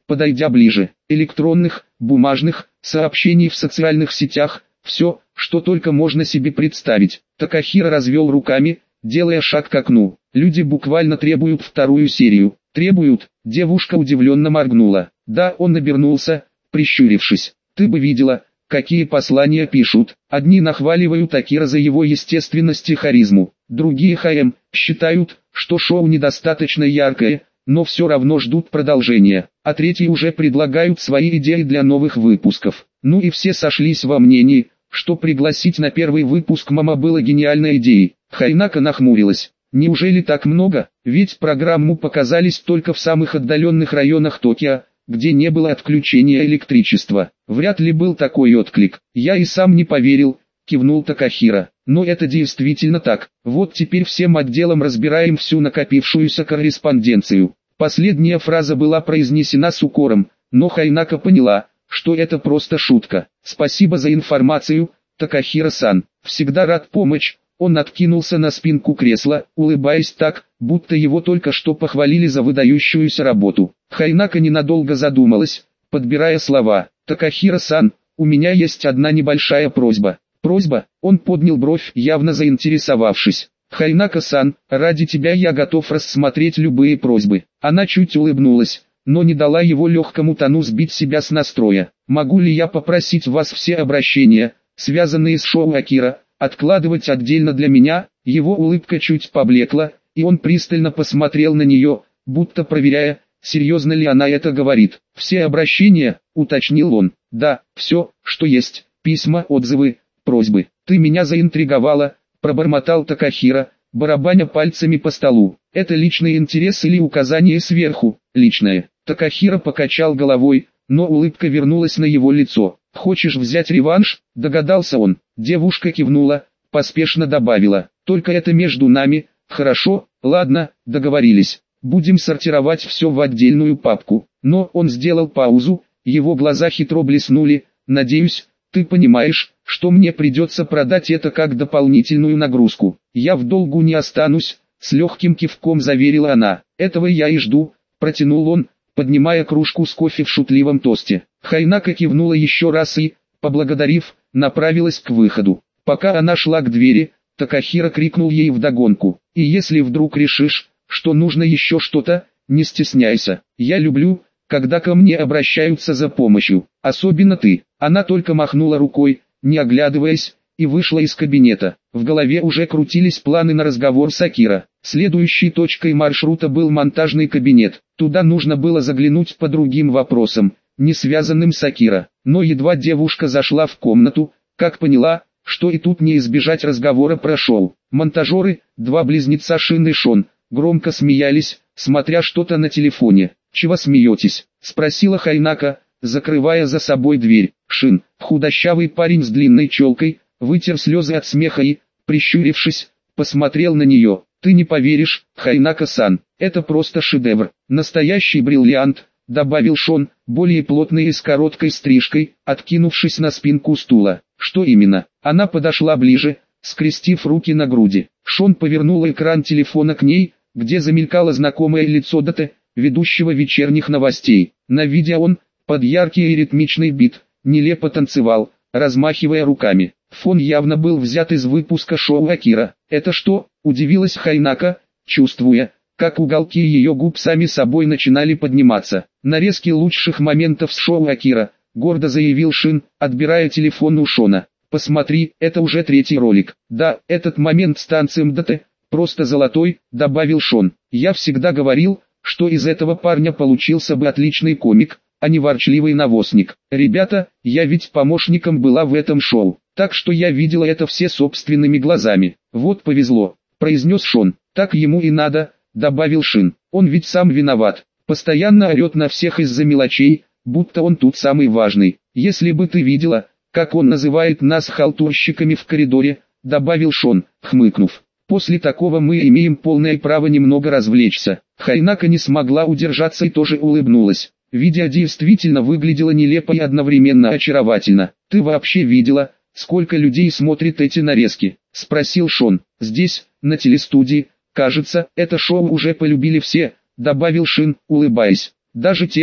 подойдя ближе. Электронных, бумажных, сообщений в социальных сетях, все, что только можно себе представить. Такахира развел руками, делая шаг к окну. Люди буквально требуют вторую серию. Требуют, девушка удивленно моргнула. Да, он обернулся, прищурившись. Ты бы видела, какие послания пишут. Одни нахваливают Акира за его естественность и харизму. Другие считают, что шоу недостаточно яркое, но все равно ждут продолжения. А третьи уже предлагают свои идеи для новых выпусков. Ну и все сошлись во мнении, что пригласить на первый выпуск Мама было гениальной идеей. Хайнака нахмурилась. Неужели так много? Ведь программу показались только в самых отдаленных районах Токио, где не было отключения электричества. Вряд ли был такой отклик. Я и сам не поверил, кивнул Такахира. Но это действительно так. Вот теперь всем отделом разбираем всю накопившуюся корреспонденцию. Последняя фраза была произнесена с укором, но Хайнака поняла, что это просто шутка. Спасибо за информацию, Такахира-сан. Всегда рад помочь. Он откинулся на спинку кресла, улыбаясь так, будто его только что похвалили за выдающуюся работу. Хайнака ненадолго задумалась, подбирая слова. «Такахира-сан, у меня есть одна небольшая просьба». «Просьба?» Он поднял бровь, явно заинтересовавшись. «Хайнака-сан, ради тебя я готов рассмотреть любые просьбы». Она чуть улыбнулась, но не дала его легкому тону сбить себя с настроя. «Могу ли я попросить вас все обращения, связанные с шоу Акира, откладывать отдельно для меня?» Его улыбка чуть поблекла, и он пристально посмотрел на нее, будто проверяя, серьезно ли она это говорит. «Все обращения», — уточнил он. «Да, все, что есть, письма, отзывы, просьбы». «Ты меня заинтриговала», — пробормотал Такахира, барабаня пальцами по столу. «Это личный интерес или указание сверху?» «Личное». Такахира покачал головой, но улыбка вернулась на его лицо. «Хочешь взять реванш?» – догадался он. Девушка кивнула, поспешно добавила. «Только это между нами, хорошо? Ладно, договорились. Будем сортировать все в отдельную папку». Но он сделал паузу, его глаза хитро блеснули. «Надеюсь, ты понимаешь, что мне придется продать это как дополнительную нагрузку. Я в долгу не останусь», – с легким кивком заверила она. «Этого я и жду», – протянул он, поднимая кружку с кофе в шутливом тосте. Хайнака кивнула еще раз и, поблагодарив, направилась к выходу. Пока она шла к двери, Такахира крикнул ей вдогонку. «И если вдруг решишь, что нужно еще что-то, не стесняйся. Я люблю, когда ко мне обращаются за помощью, особенно ты». Она только махнула рукой, не оглядываясь, и вышла из кабинета. В голове уже крутились планы на разговор с Акира. Следующей точкой маршрута был монтажный кабинет. Туда нужно было заглянуть по другим вопросам, не связанным с Акира. Но едва девушка зашла в комнату, как поняла, что и тут не избежать разговора про шоу. Монтажеры, два близнеца Шин и Шон, громко смеялись, смотря что-то на телефоне. «Чего смеетесь?» – спросила Хайнака, закрывая за собой дверь. Шин, худощавый парень с длинной челкой, вытер слезы от смеха и, прищурившись, посмотрел на нее. «Ты не поверишь, Хайнака-сан, это просто шедевр, настоящий бриллиант», — добавил Шон, более плотный и с короткой стрижкой, откинувшись на спинку стула. «Что именно?» Она подошла ближе, скрестив руки на груди. Шон повернул экран телефона к ней, где замелькало знакомое лицо Дате, ведущего вечерних новостей. На видео он, под яркий и ритмичный бит, нелепо танцевал, размахивая руками. Фон явно был взят из выпуска шоу Акира. «Это что?» – удивилась Хайнака, чувствуя, как уголки ее губ сами собой начинали подниматься. «Нарезки лучших моментов с шоу Акира», – гордо заявил Шин, отбирая телефон у Шона. «Посмотри, это уже третий ролик». «Да, этот момент с танцем Дате, просто золотой», – добавил Шон. «Я всегда говорил, что из этого парня получился бы отличный комик, а не ворчливый навозник. Ребята, я ведь помощником была в этом шоу, так что я видела это все собственными глазами. Вот повезло», – произнес Шон. «Так ему и надо», – добавил Шин. «Он ведь сам виноват, постоянно орет на всех из-за мелочей, будто он тут самый важный. Если бы ты видела, как он называет нас халтурщиками в коридоре», – добавил Шон, хмыкнув. «После такого мы имеем полное право немного развлечься». Хайнака не смогла удержаться и тоже улыбнулась. Видео действительно выглядело нелепо и одновременно очаровательно. «Ты вообще видела, сколько людей смотрит эти нарезки?» – спросил Шон. «Здесь, на телестудии, кажется, это шоу уже полюбили все», – добавил Шин, улыбаясь. «Даже те,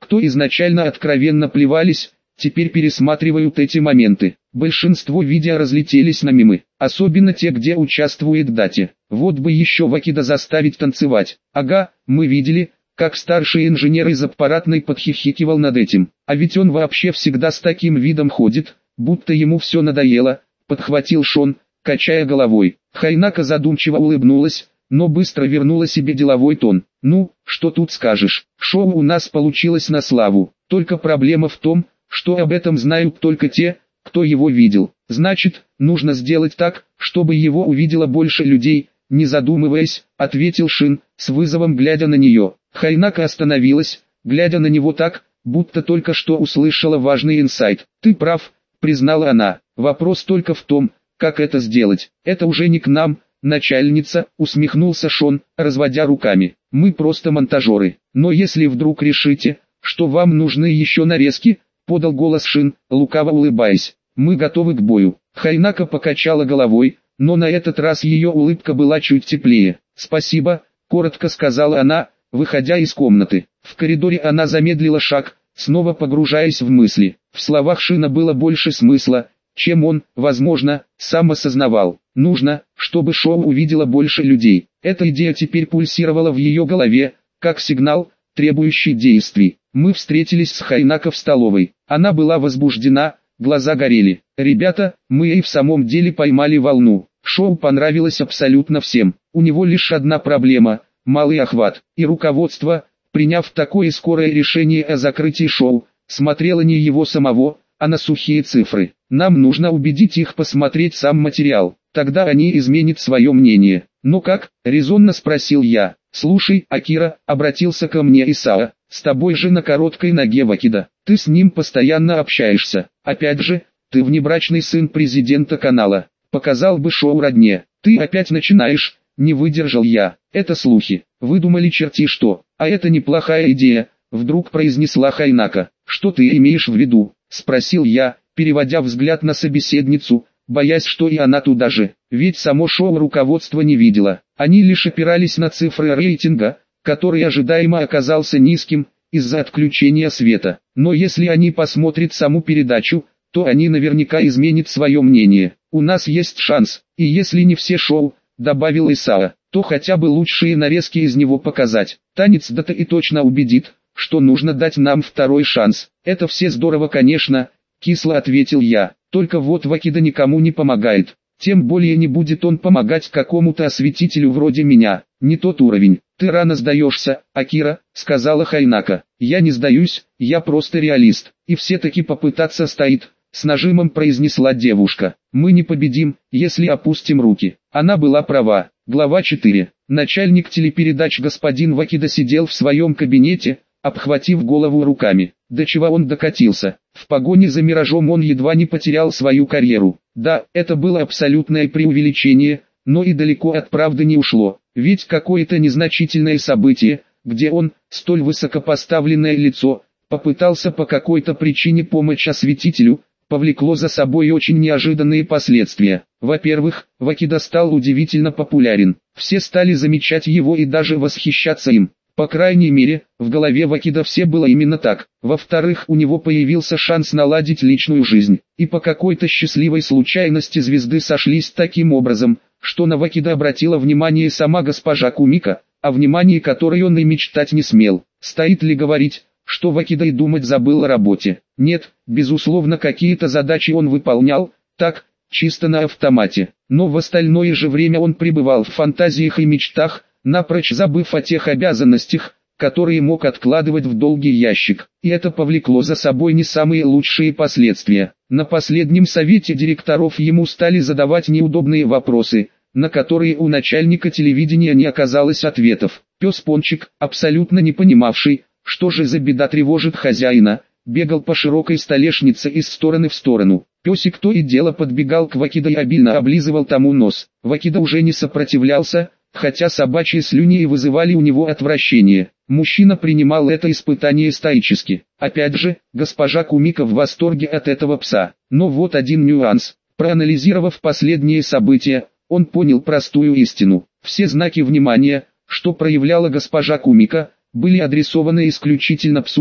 кто изначально откровенно плевались, теперь пересматривают эти моменты. Большинство видео разлетелись на мемы, особенно те, где участвует Дати. Вот бы еще Вакида заставить танцевать. Ага, мы видели, как старший инженер из аппаратной подхихикивал над этим. А ведь он вообще всегда с таким видом ходит, будто ему все надоело, подхватил Шон, качая головой. Хайнака задумчиво улыбнулась, но быстро вернула себе деловой тон. Ну, что тут скажешь, шоу у нас получилось на славу, только проблема в том, что об этом знают только те, кто его видел. Значит, нужно сделать так, чтобы его увидело больше людей, не задумываясь, ответил Шин, с вызовом глядя на нее. Хайнака остановилась, глядя на него так, будто только что услышала важный инсайт. Ты прав, признала она, вопрос только в том, как это сделать. Это уже не к нам, начальница, усмехнулся Шон, разводя руками. Мы просто монтажеры. Но если вдруг решите, что вам нужны еще нарезки, подал голос Шин, лукаво улыбаясь. Мы готовы к бою. Хайнака покачала головой, но на этот раз ее улыбка была чуть теплее. Спасибо, коротко сказала она, выходя из комнаты. В коридоре она замедлила шаг, снова погружаясь в мысли. В словах Шина было больше смысла, чем он, возможно, сам осознавал. Нужно, чтобы шоу увидело больше людей. Эта идея теперь пульсировала в ее голове, как сигнал, требующий действий. Мы встретились с Хайнако в столовой. Она была возбуждена, глаза горели. Ребята, мы и в самом деле поймали волну. Шоу понравилось абсолютно всем. У него лишь одна проблема – малый охват. И руководство, приняв такое скорое решение о закрытии шоу, смотрело не его самого, а на сухие цифры. Нам нужно убедить их посмотреть сам материал. Тогда они изменят свое мнение. «Ну как?» – резонно спросил я. «Слушай, Акира», – обратился ко мне Исао, – «с тобой же на короткой ноге Вакида. Ты с ним постоянно общаешься. Опять же, ты внебрачный сын президента канала. Показал бы шоу родне. Ты опять начинаешь», – не выдержал я. «Это слухи. Выдумали черти что. А это неплохая идея», – вдруг произнесла Хайнака. «Что ты имеешь в виду?» – спросил я, переводя взгляд на собеседницу, боясь, что и она туда же. Ведь само шоу руководство не видело. Они лишь опирались на цифры рейтинга, который ожидаемо оказался низким, из-за отключения света. Но если они посмотрят саму передачу, то они наверняка изменят свое мнение. У нас есть шанс, и если не все шоу, добавил Исао, то хотя бы лучшие нарезки из него показать. Танец Дата и точно убедит, что нужно дать нам второй шанс. Это все здорово, конечно, кисло ответил я. Только вот Вакида никому не помогает. Тем более не будет он помогать какому-то осветителю вроде меня. Не тот уровень. Ты рано сдаешься, Акира, сказала Хайнака. Я не сдаюсь, я просто реалист. И все-таки попытаться стоит, с нажимом произнесла девушка. Мы не победим, если опустим руки. Она была права. Глава 4. Начальник телепередач господин Вакида сидел в своем кабинете, обхватив голову руками. До чего он докатился? В погоне за миражом он едва не потерял свою карьеру. Да, это было абсолютное преувеличение, но и далеко от правды не ушло. Ведь какое-то незначительное событие, где он, столь высокопоставленное лицо, попытался по какой-то причине помочь осветителю, повлекло за собой очень неожиданные последствия. Во-первых, Вакида стал удивительно популярен. Все стали замечать его и даже восхищаться им. По крайней мере, в голове Вакида все было именно так. Во-вторых, у него появился шанс наладить личную жизнь. И по какой-то счастливой случайности звезды сошлись таким образом, что на Вакида обратила внимание сама госпожа Кумика, о внимании которой он и мечтать не смел. Стоит ли говорить, что Вакида и думать забыл о работе? Нет, безусловно, какие-то задачи он выполнял, так, чисто на автомате. Но в остальное же время он пребывал в фантазиях и мечтах, напрочь забыв о тех обязанностях, которые мог откладывать в долгий ящик. И это повлекло за собой не самые лучшие последствия. На последнем совете директоров ему стали задавать неудобные вопросы, на которые у начальника телевидения не оказалось ответов. Пес Пончик, абсолютно не понимавший, что же за беда тревожит хозяина, бегал по широкой столешнице из стороны в сторону. Песик то и дело подбегал к Вакида и обильно облизывал тому нос. Вакида уже не сопротивлялся, хотя собачьи слюни и вызывали у него отвращение. Мужчина принимал это испытание стоически. Опять же, госпожа Кумика в восторге от этого пса. Но вот один нюанс. Проанализировав последние события, он понял простую истину. Все знаки внимания, что проявляла госпожа Кумика, были адресованы исключительно псу,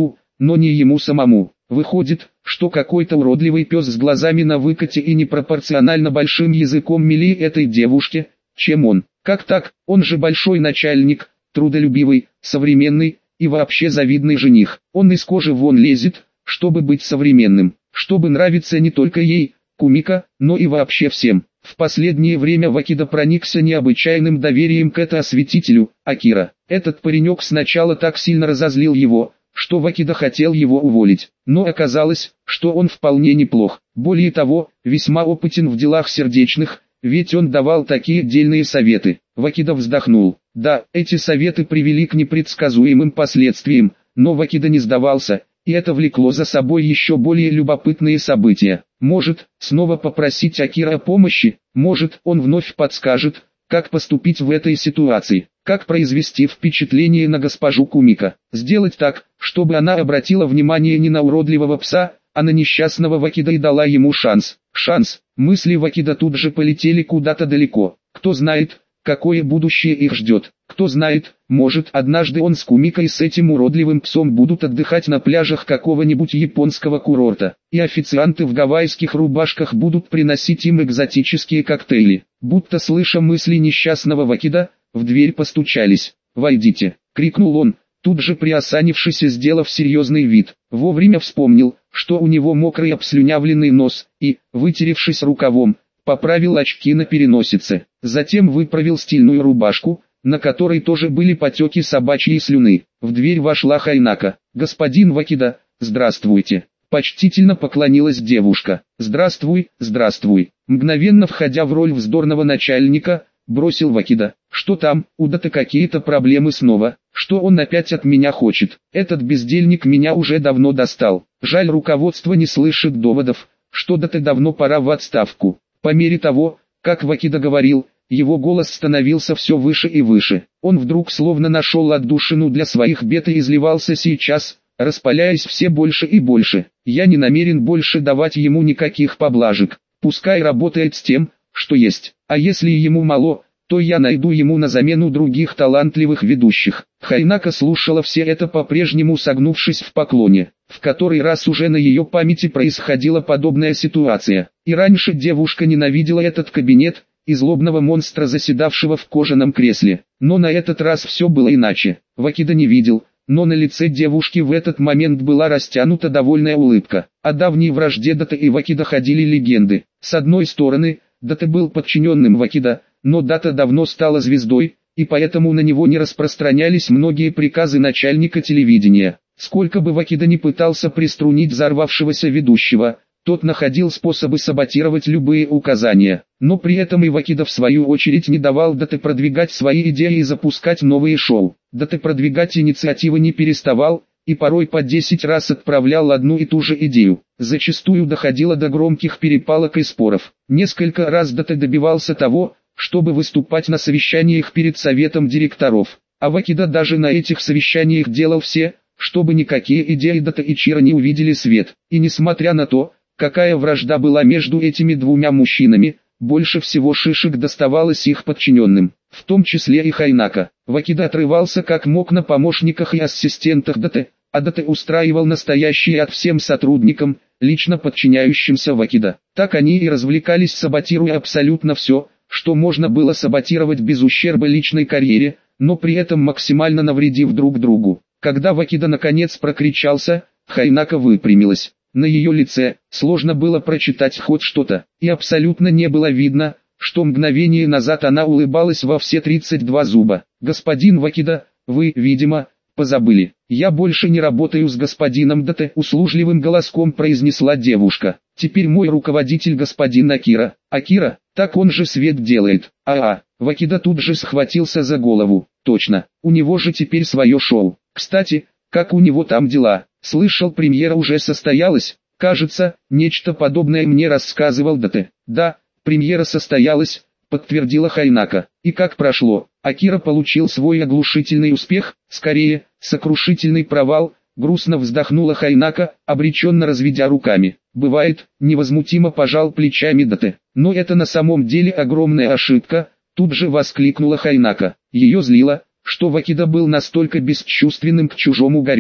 но не ему самому. Выходит, что какой-то уродливый пес с глазами на выкате и непропорционально большим языком милее этой девушке, чем он. Как так? Он же большой начальник, трудолюбивый, современный и вообще завидный жених. Он из кожи вон лезет, чтобы быть современным, чтобы нравиться не только ей, Кумико, но и вообще всем. В последнее время Вакида проникся необычайным доверием к этому осветителю, Акира. Этот паренек сначала так сильно разозлил его, что Вакида хотел его уволить, но оказалось, что он вполне неплох. Более того, весьма опытен в делах сердечных, ведь он давал такие дельные советы. Вакида вздохнул. Да, эти советы привели к непредсказуемым последствиям, но Вакида не сдавался, и это влекло за собой еще более любопытные события. Может, снова попросить Акира о помощи, может, он вновь подскажет, как поступить в этой ситуации, как произвести впечатление на госпожу Кумико, сделать так, чтобы она обратила внимание не на уродливого пса, а на несчастного Вакида и дала ему шанс. Шанс. Мысли Вакида тут же полетели куда-то далеко. Кто знает, какое будущее их ждет. Кто знает, может, однажды он с Кумико и с этим уродливым псом будут отдыхать на пляжах какого-нибудь японского курорта, и официанты в гавайских рубашках будут приносить им экзотические коктейли. Будто слыша мысли несчастного Вакида, в дверь постучались. «Войдите!» — крикнул он, тут же приосанившись и сделав серьезный вид. Вовремя вспомнил, что у него мокрый обслюнявленный нос, и, вытеревшись рукавом, поправил очки на переносице. Затем выправил стильную рубашку, на которой тоже были потеки собачьей слюны. В дверь вошла Хайнака. «Господин Вакида, здравствуйте!» Почтительно поклонилась девушка. «Здравствуй, здравствуй!» Мгновенно входя в роль вздорного начальника, бросил Вакида. «Что там, у Даты какие-то проблемы снова? Что он опять от меня хочет? Этот бездельник меня уже давно достал. Жаль, руководство не слышит доводов, что Даты давно пора в отставку». По мере того, как Вакида говорил, его голос становился все выше и выше. Он вдруг словно нашел отдушину для своих бед и изливался сейчас, распаляясь все больше и больше. «Я не намерен больше давать ему никаких поблажек. Пускай работает с тем, что есть. А если ему мало, то я найду ему на замену других талантливых ведущих». Хайнака слушала все это по-прежнему согнувшись в поклоне. В который раз уже на ее памяти происходила подобная ситуация. И раньше девушка ненавидела этот кабинет и злобного монстра, заседавшего в кожаном кресле. Но на этот раз все было иначе. Вакида не видел, но на лице девушки в этот момент была растянута довольная улыбка. О давней вражде Даты и Вакида ходили легенды. С одной стороны, Дата был подчиненным Вакида, но Дата давно стала звездой, и поэтому на него не распространялись многие приказы начальника телевидения. Сколько бы Вакида ни пытался приструнить взорвавшегося ведущего, тот находил способы саботировать любые указания. Но при этом и Вакида в свою очередь не давал Дате продвигать свои идеи и запускать новые шоу. Дате продвигать инициативы не переставал, и порой по 10 раз отправлял одну и ту же идею. Зачастую доходило до громких перепалок и споров. Несколько раз Дате добивался того, чтобы выступать на совещаниях перед советом директоров. А Вакида даже на этих совещаниях делал все, чтобы никакие идеи Дата и Чиро не увидели свет. И несмотря на то, какая вражда была между этими двумя мужчинами, больше всего шишек доставалось их подчиненным, в том числе и Хайнака. Вакида отрывался как мог на помощниках и ассистентах Дате, а Дате устраивал настоящий ад всем сотрудникам, лично подчиняющимся Вакида. Так они и развлекались, саботируя абсолютно все, что можно было саботировать без ущерба личной карьере, но при этом максимально навредив друг другу. Когда Вакида наконец прокричался, Хайнака выпрямилась. На ее лице сложно было прочитать хоть что-то, и абсолютно не было видно, что мгновение назад она улыбалась во все 32 зуба. «Господин Вакида, вы, видимо, позабыли. Я больше не работаю с господином Дате», — услужливым голоском произнесла девушка. «Теперь мой руководитель господин Акира». «Акира? Так он же свет делает». Вакида тут же схватился за голову. «Точно, у него же теперь свое шоу. Кстати, как у него там дела? Слышал, премьера уже состоялась. Кажется, нечто подобное мне рассказывал Дате». «Да, премьера состоялась», — подтвердила Хайнака. «И как прошло?» «Акира получил свой оглушительный успех, скорее, сокрушительный провал», — грустно вздохнула Хайнака, обреченно разведя руками. «Бывает», — невозмутимо пожал плечами Дате. «Но это на самом деле огромная ошибка», — тут же воскликнула Хайнака. Ее злило, что Вакида был настолько бесчувственным к чужому горю.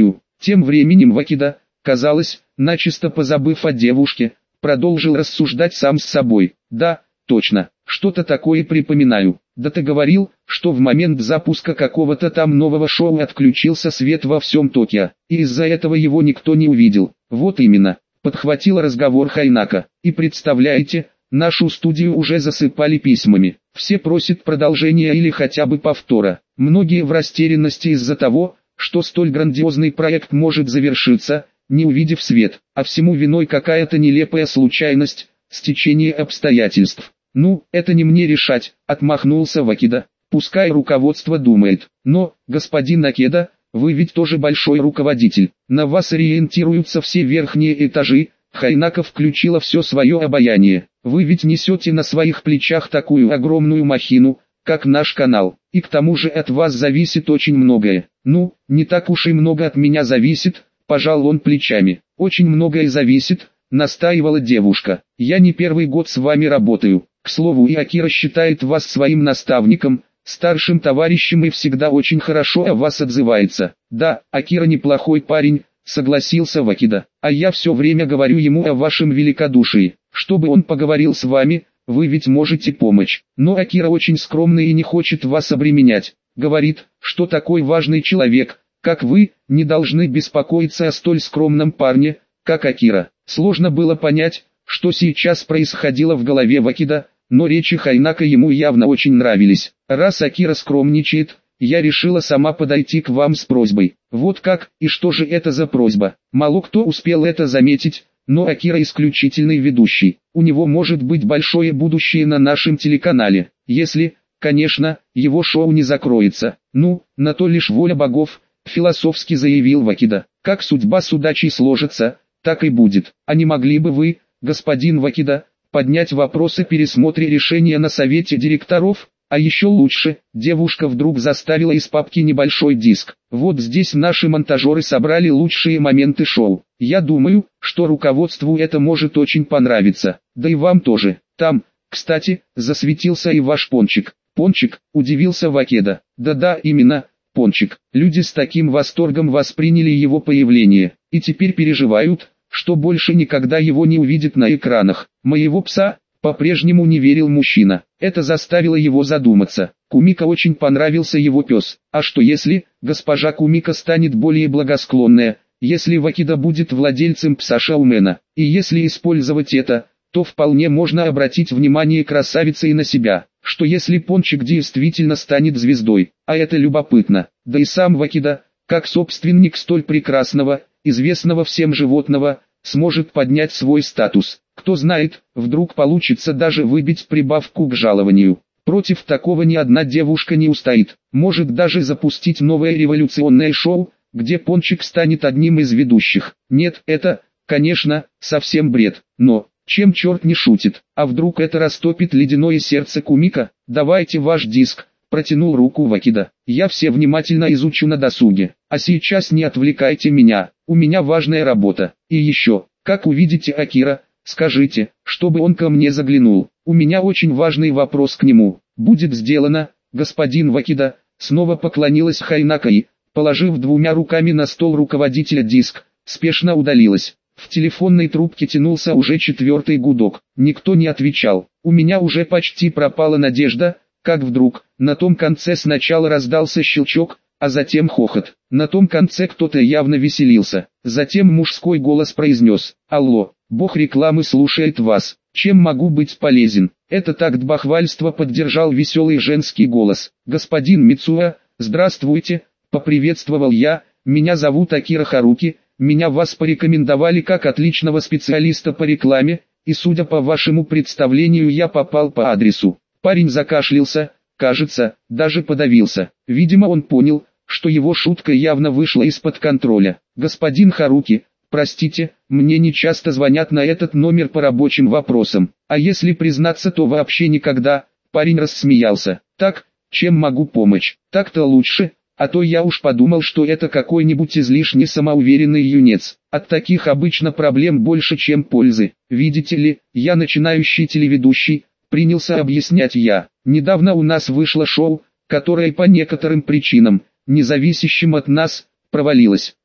Тем временем Вакида, казалось, начисто позабыв о девушке, продолжил рассуждать сам с собой. Да, точно, что-то такое припоминаю. Да ты говорил, что в момент запуска какого-то там нового шоу отключился свет во всем Токио, и из-за этого его никто не увидел. Вот именно, подхватил разговор Хайнака. И представляете, нашу студию уже засыпали письмами. Все просят продолжения или хотя бы повтора. Многие в растерянности из-за того, что столь грандиозный проект может завершиться, не увидев свет, а всему виной какая-то нелепая случайность, стечение обстоятельств. Ну, это не мне решать, отмахнулся Вакида. Пускай руководство думает. Но, господин Накеда, вы ведь тоже большой руководитель. На вас ориентируются все верхние этажи. Хайнака включила все свое обаяние. Вы ведь несете на своих плечах такую огромную махину, как наш канал. И к тому же от вас зависит очень многое. Ну, не так уж и много от меня зависит, пожал он плечами. Очень многое зависит, настаивала девушка. Я не первый год с вами работаю. К слову, и Акира считает вас своим наставником, старшим товарищем и всегда очень хорошо о вас отзывается. Да, Акира неплохой парень, согласился Вакида. А я все время говорю ему о вашем великодушии. Чтобы он поговорил с вами, вы ведь можете помочь. Но Акира очень скромный и не хочет вас обременять. Говорит, что такой важный человек, как вы, не должны беспокоиться о столь скромном парне, как Акира. Сложно было понять, что сейчас происходило в голове Вакида, но речи Хайнака ему явно очень нравились. Раз Акира скромничает, я решила сама подойти к вам с просьбой. Вот как, и что же это за просьба? Мало кто успел это заметить, но Акира исключительный ведущий. У него может быть большое будущее на нашем телеканале, если, конечно, его шоу не закроется. Ну, на то лишь воля богов, философски заявил Вакида. Как судьба с удачей сложится, так и будет. А не могли бы вы, господин Вакида, поднять вопрос о пересмотре решения на совете директоров? А еще лучше, девушка вдруг заставила из папки небольшой диск. Вот здесь наши монтажеры собрали лучшие моменты шоу. Я думаю, что руководству это может очень понравиться. Да и вам тоже. Там, кстати, засветился и ваш Пончик. Пончик, удивился Вакеда. Да-да, именно, Пончик. Люди с таким восторгом восприняли его появление, и теперь переживают, что больше никогда его не увидят на экранах. Моего пса, по-прежнему не верил мужчина. Это заставило его задуматься. Кумико очень понравился его пес. А что если, госпожа Кумико станет более благосклонная, если Вакида будет владельцем пса Шаумена? И если использовать это, то вполне можно обратить внимание красавицы и на себя. Что если Пончик действительно станет звездой? А это любопытно. Да и сам Вакида, как собственник столь прекрасного, известного всем животного, сможет поднять свой статус. Кто знает, вдруг получится даже выбить прибавку к жалованию. Против такого ни одна девушка не устоит. Может даже запустить новое революционное шоу, где Пончик станет одним из ведущих. Нет, это, конечно, совсем бред. Но, чем черт не шутит? А вдруг это растопит ледяное сердце Кумико? Давайте ваш диск. Протянул руку Вакида. Я все внимательно изучу на досуге. А сейчас не отвлекайте меня. У меня важная работа. И еще, как увидите Акира, скажите, чтобы он ко мне заглянул. У меня очень важный вопрос к нему. Будет сделано, господин Вакида. Снова поклонилась Хайнака и, положив двумя руками на стол руководителя диск, спешно удалилась. В телефонной трубке тянулся уже 4-й гудок. Никто не отвечал. У меня уже почти пропала надежда, как вдруг, на том конце сначала раздался щелчок, а затем хохот. На том конце кто-то явно веселился. Затем мужской голос произнес: «Алло, бог рекламы слушает вас. Чем могу быть полезен?» Это такт бахвальства поддержал веселый женский голос. «Господин Мицуа, здравствуйте», — поприветствовал я, «меня зовут Акира Харуки, меня вас порекомендовали как отличного специалиста по рекламе, и судя по вашему представлению я попал по адресу». Парень закашлялся, кажется, даже подавился. Видимо, он понял, что его шутка явно вышла из-под контроля. «Господин Харуки, простите, мне не часто звонят на этот номер по рабочим вопросам. А если признаться, то вообще никогда». Парень рассмеялся. «Так, чем могу помочь?» «Так-то лучше, а то я уж подумал, что это какой-нибудь излишне самоуверенный юнец. От таких обычно проблем больше, чем пользы. Видите ли, я начинающий телеведущий», принялся объяснять я. «Недавно у нас вышло шоу, которое по некоторым причинам, независящим от нас, провалилось.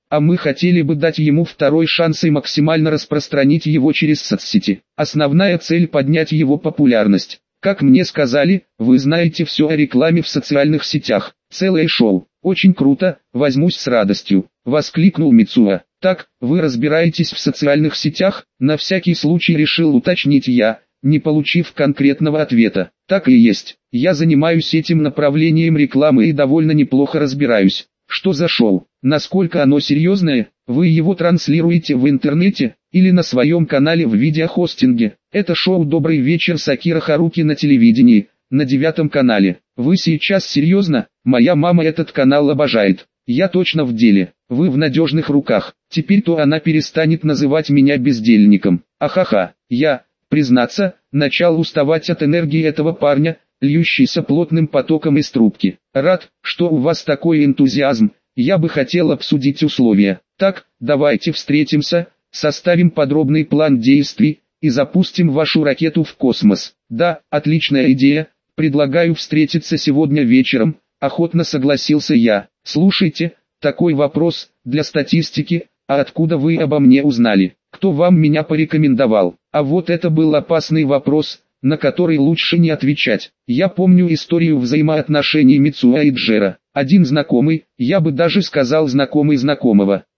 а мы хотели бы дать ему второй шанс и максимально распространить его через соцсети. Основная цель – поднять его популярность. Как мне сказали, вы знаете все о рекламе в социальных сетях. Целое шоу. Очень круто, возьмусь с радостью, воскликнул Мицуа. Так, вы разбираетесь в социальных сетях? На всякий случай решил уточнить я, не получив конкретного ответа. Так и есть. Я занимаюсь этим направлением рекламы и довольно неплохо разбираюсь. Что за шоу? Насколько оно серьезное? Вы его транслируете в интернете или на своем канале в видеохостинге? Это шоу «Добрый вечер» с Акира Харуки на телевидении, на 9 канале. Вы сейчас серьезно? Моя мама этот канал обожает. Я точно в деле. Вы в надежных руках. Теперь-то она перестанет называть меня бездельником. Ахаха. Я, признаться, начал уставать от энергии этого парня, льющейся плотным потоком из трубки. Рад, что у вас такой энтузиазм. Я бы хотел обсудить условия. Так, давайте встретимся, составим подробный план действий и запустим вашу ракету в космос. Да, отличная идея. Предлагаю встретиться сегодня вечером, охотно согласился я. Слушайте, такой вопрос, для статистики, а откуда вы обо мне узнали? Кто вам меня порекомендовал? А вот это был опасный вопрос, на который лучше не отвечать. Я помню историю взаимоотношений Мицуа и Джера. Один знакомый, я бы даже сказал знакомый знакомого,